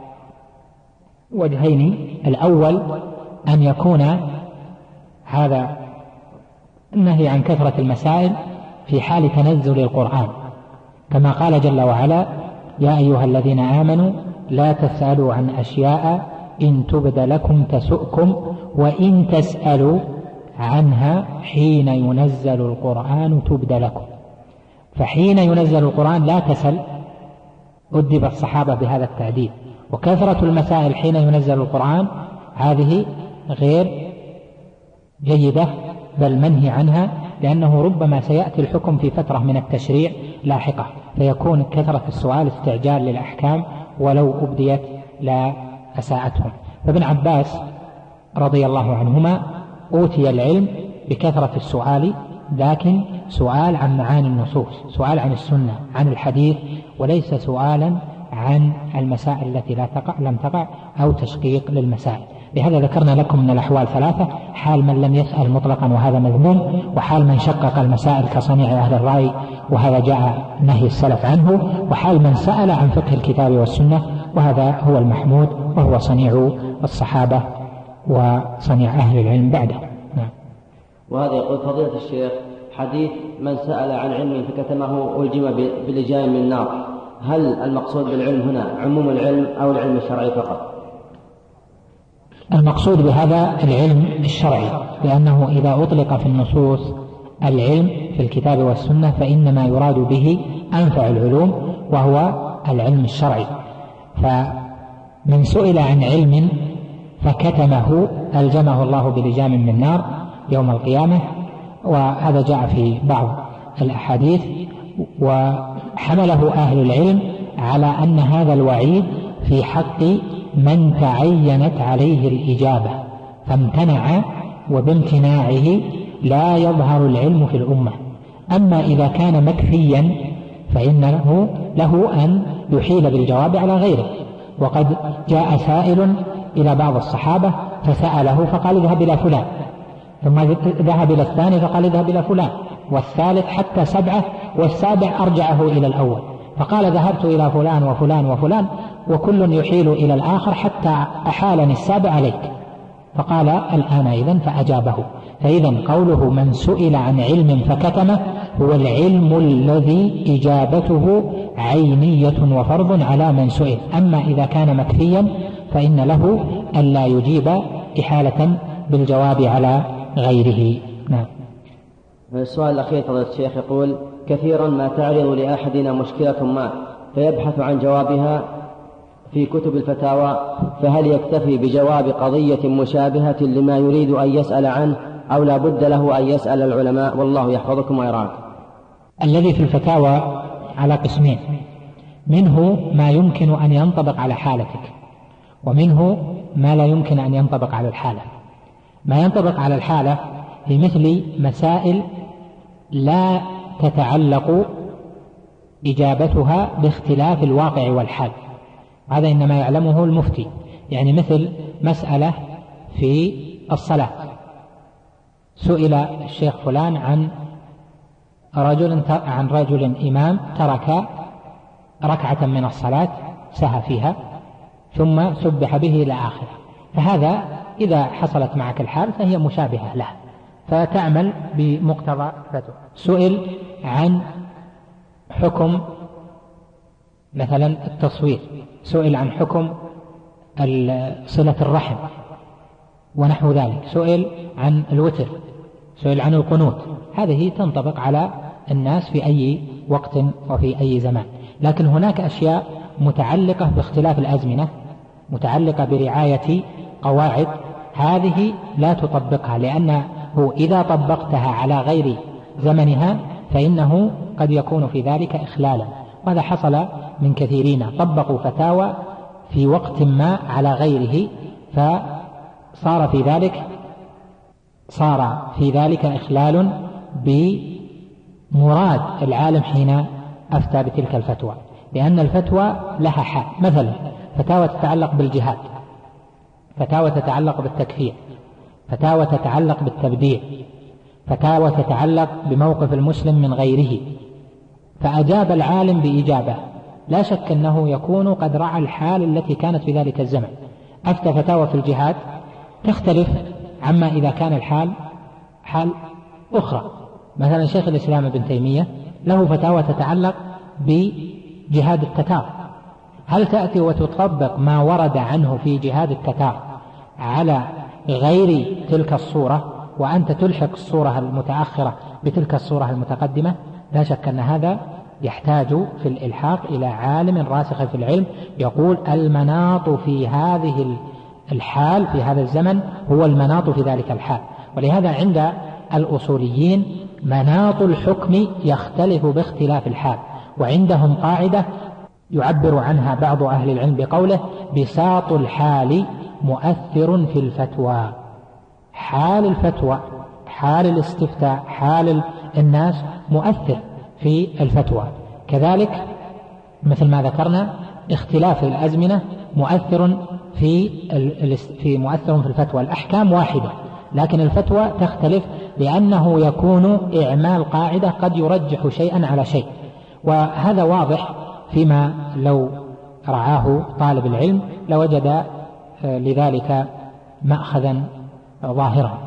وجهين: الأول أن يكون هذا النهي عن كثرة المسائل في حال تنزل القرآن، كما قال جل وعلا: يا أيها الذين آمنوا لا تسألوا عن أشياء إن تبد لكم تسؤكم وإن تسألوا عنها حين ينزل القرآن تبد لكم. فحين ينزل القرآن لا تسأل، أدب الصحابة بهذا التعديل. وكثرة المسائل حين ينزل القرآن هذه غير جيدة بل منهي عنها، لأنه ربما سيأتي الحكم في فترة من التشريع لاحقة، فيكون كثرة السؤال استعجال للأحكام ولو أبديت لا أساءتهم. فابن عباس رضي الله عنهما أوتي العلم بكثرة السؤال، لكن سؤال عن معاني النصوص، سؤال عن السنة عن الحديث، وليس سؤالا عن المسائل التي لا تقع لم تقع أو تشقيق للمسائل. لهذا ذكرنا لكم من الأحوال ثلاثة: حال من لم يسأل مطلقا وهذا مذموم، وحال من شقق المسائل كصنيع أهل الرأي وهذا جاء نهي السلف عنه، وحال من سأل عن فقه الكتاب والسنة وهذا هو المحمود وهو صنيع الصحابة وصنيع أهل العلم بعده. نعم. وهذا يقول فضيلة الشيخ: حديث من سأل عن علم فكتمه ألجم بلجام من النار، هل المقصود بالعلم هنا عموم العلم أو العلم الشرعي فقط؟ المقصود بهذا العلم الشرعي، لأنه إذا أطلق في النصوص العلم في الكتاب والسنة فإنما يراد به أنفع العلوم وهو العلم الشرعي. فمن سئل عن علم فكتمه ألجمه الله بلجام من نار يوم القيامة، وهذا جاء في بعض الأحاديث. وحمله أهل العلم على أن هذا الوعيد في حق من تعينت عليه الإجابة فامتنع، وبامتناعه لا يظهر العلم في الأمة. أما إذا كان مكفيا فإنه له أن يحيل بالجواب على غيره. وقد جاء سائل إلى بعض الصحابة فسأله فقال: اذهب إلى فلان، ثم ذهب إلى الثاني فقال: اذهب إلى فلان، والثالث حتى سبعة، والسابع أرجعه إلى الأول، فقال: ذهبت إلى فلان وفلان وفلان وكل يحيل إلى الآخر حتى أحالني السابع عليك. فقال: الآن إذن، فأجابه. فإذن قوله من سئل عن علم فكتمه هو العلم الذي إجابته عينية وفرض على من سئل. أما إذا كان مكفيا فإن له ألا يجيب إحالة بالجواب على غيره. نعم. السؤال الأخير فضيلة الشيخ يقول: كثيرا ما تعرض لأحدنا مشكلة ما فيبحث عن جوابها في كتب الفتاوى، فهل يكتفي بجواب قضية مشابهة لما يريد أن يسأل عنه أو لا بد له أن يسأل العلماء؟ والله يحفظكم ويرعاكم. الذي في الفتاوى على قسمين: منه ما يمكن أن ينطبق على حالتك، ومنه ما لا يمكن أن ينطبق على الحالة. ما ينطبق على الحالة في مثل مسائل لا تتعلق إجابتها باختلاف الواقع والحال، هذا إنما يعلمه المفتي. يعني مثل مسألة في الصلاة، سئل الشيخ فلان عن رجل عن رجل إمام ترك ركعة من الصلاة سهى فيها ثم سبح به إلى آخره، فهذا إذا حصلت معك الحال فهي مشابهة له فتعمل بمقتضى فتوى. سئل عن حكم مثلا التصوير، سئل عن حكم صلة الرحم ونحو ذلك، سئل عن الوتر، سئل عن القنوت، هذه تنطبق على الناس في أي وقت وفي أي زمان. لكن هناك أشياء متعلقة باختلاف الأزمنة، متعلقة برعاية قواعد، هذه لا تطبقها، لأنه إذا طبقتها على غير زمنها فإنه قد يكون في ذلك إخلالا. وهذا حصل من كثيرين، طبقوا فتاوى في وقت ما على غيره فصار في ذلك صار في ذلك إخلال بمراد العالم حين أفتى بتلك الفتوى، لأن الفتوى لها حال. مثلا فتاوى تتعلق بالجهاد، فتاوى تتعلق بالتكفير، فتاوى تتعلق بالتبديع، فتاوى تتعلق بموقف المسلم من غيره، فأجاب العالم بإجابة لا شك أنه يكون قد رعى الحال التي كانت في ذلك الزمن. أفتى فتاوى في الجهاد تختلف عما إذا كان الحال حال أخرى، مثلا شيخ الإسلام ابن تيمية له فتاوى تتعلق بجهاد التتار، هل تأتي وتطبق ما ورد عنه في جهاد التتار على غير تلك الصورة وأنت تلحق الصورة المتأخرة بتلك الصورة المتقدمة؟ لا شك أن هذا يحتاج في الإلحاق إلى عالم راسخ في العلم يقول المناط في هذه الحال في هذا الزمن هو المناط في ذلك الحال. ولهذا عند الأصوليين مناط الحكم يختلف باختلاف الحال، وعندهم قاعدة يعبر عنها بعض أهل العلم بقوله بساط الحال مؤثر في الفتوى. حال الفتوى، حال الاستفتاء، حال الناس مؤثر في الفتوى. كذلك مثل ما ذكرنا اختلاف الأزمنة مؤثر في في مؤثر في الفتوى. الأحكام واحدة لكن الفتوى تختلف لأنه يكون إعمال قاعدة قد يرجح شيئا على شيء، وهذا واضح فيما لو رعاه طالب العلم لوجد لذلك مأخذا ظاهرا.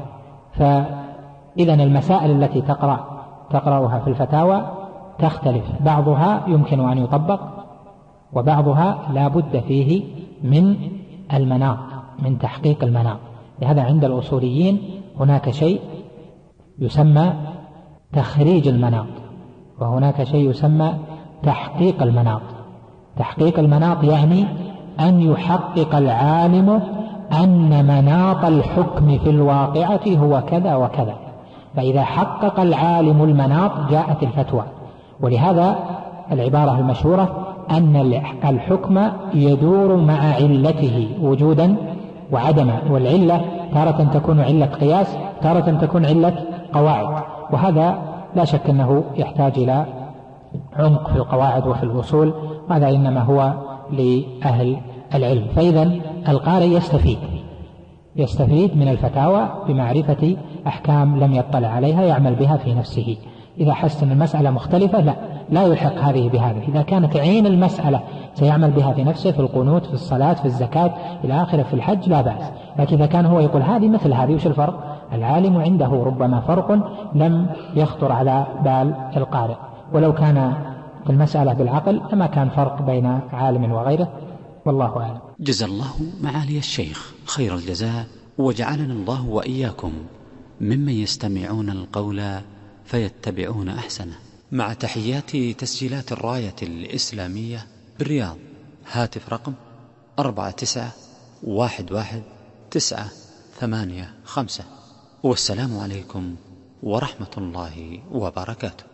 فإذا المسائل التي تقرأ تقرأها في الفتاوى تختلف، بعضها يمكن أن يطبق وبعضها لا بد فيه من المناط، من تحقيق المناط. لهذا عند الأصوليين هناك شيء يسمى تخريج المناط، وهناك شيء يسمى تحقيق المناط. تحقيق المناط يعني أن يحقق العالم أن مناط الحكم في الواقعة هو كذا وكذا، فإذا حقق العالم المناط جاءت الفتوى. ولهذا العبارة المشهورة أن الحكم يدور مع علته وجودا وعدما، والعلة تارة تكون علة قياس، تارة تكون علة قواعد، وهذا لا شك أنه يحتاج إلى عمق في القواعد وفي الأصول، هذا إنما هو لأهل العلم. فإذا القارئ يستفيد يستفيد من الفتاوى بمعرفة أحكام لم يطلع عليها يعمل بها في نفسه. إذا حس أن المسألة مختلفة لا لا يلحق هذه بهذه. إذا كانت عين المسألة سيعمل بها في نفسه في القنوت، في الصلاة، في الزكاة إلى آخره، في الحج لا بأس. لكن إذا كان هو يقول هذه مثل هذه، وش الفرق؟ العالم عنده ربما فرق لم يخطر على بال القارئ، ولو كان في المسألة بالعقل لما كان فرق بين عالم وغيره، والله أعلم. جزا الله معالي الشيخ خير الجزاء، وجعلنا الله وإياكم ممن يستمعون القول فيتبعون أحسنه. مع تحيات تسجيلات الراية الإسلامية بالرياض، هاتف رقم أربعة تسعة واحد واحد تسعة ثمانية خمسة، والسلام عليكم ورحمة الله وبركاته.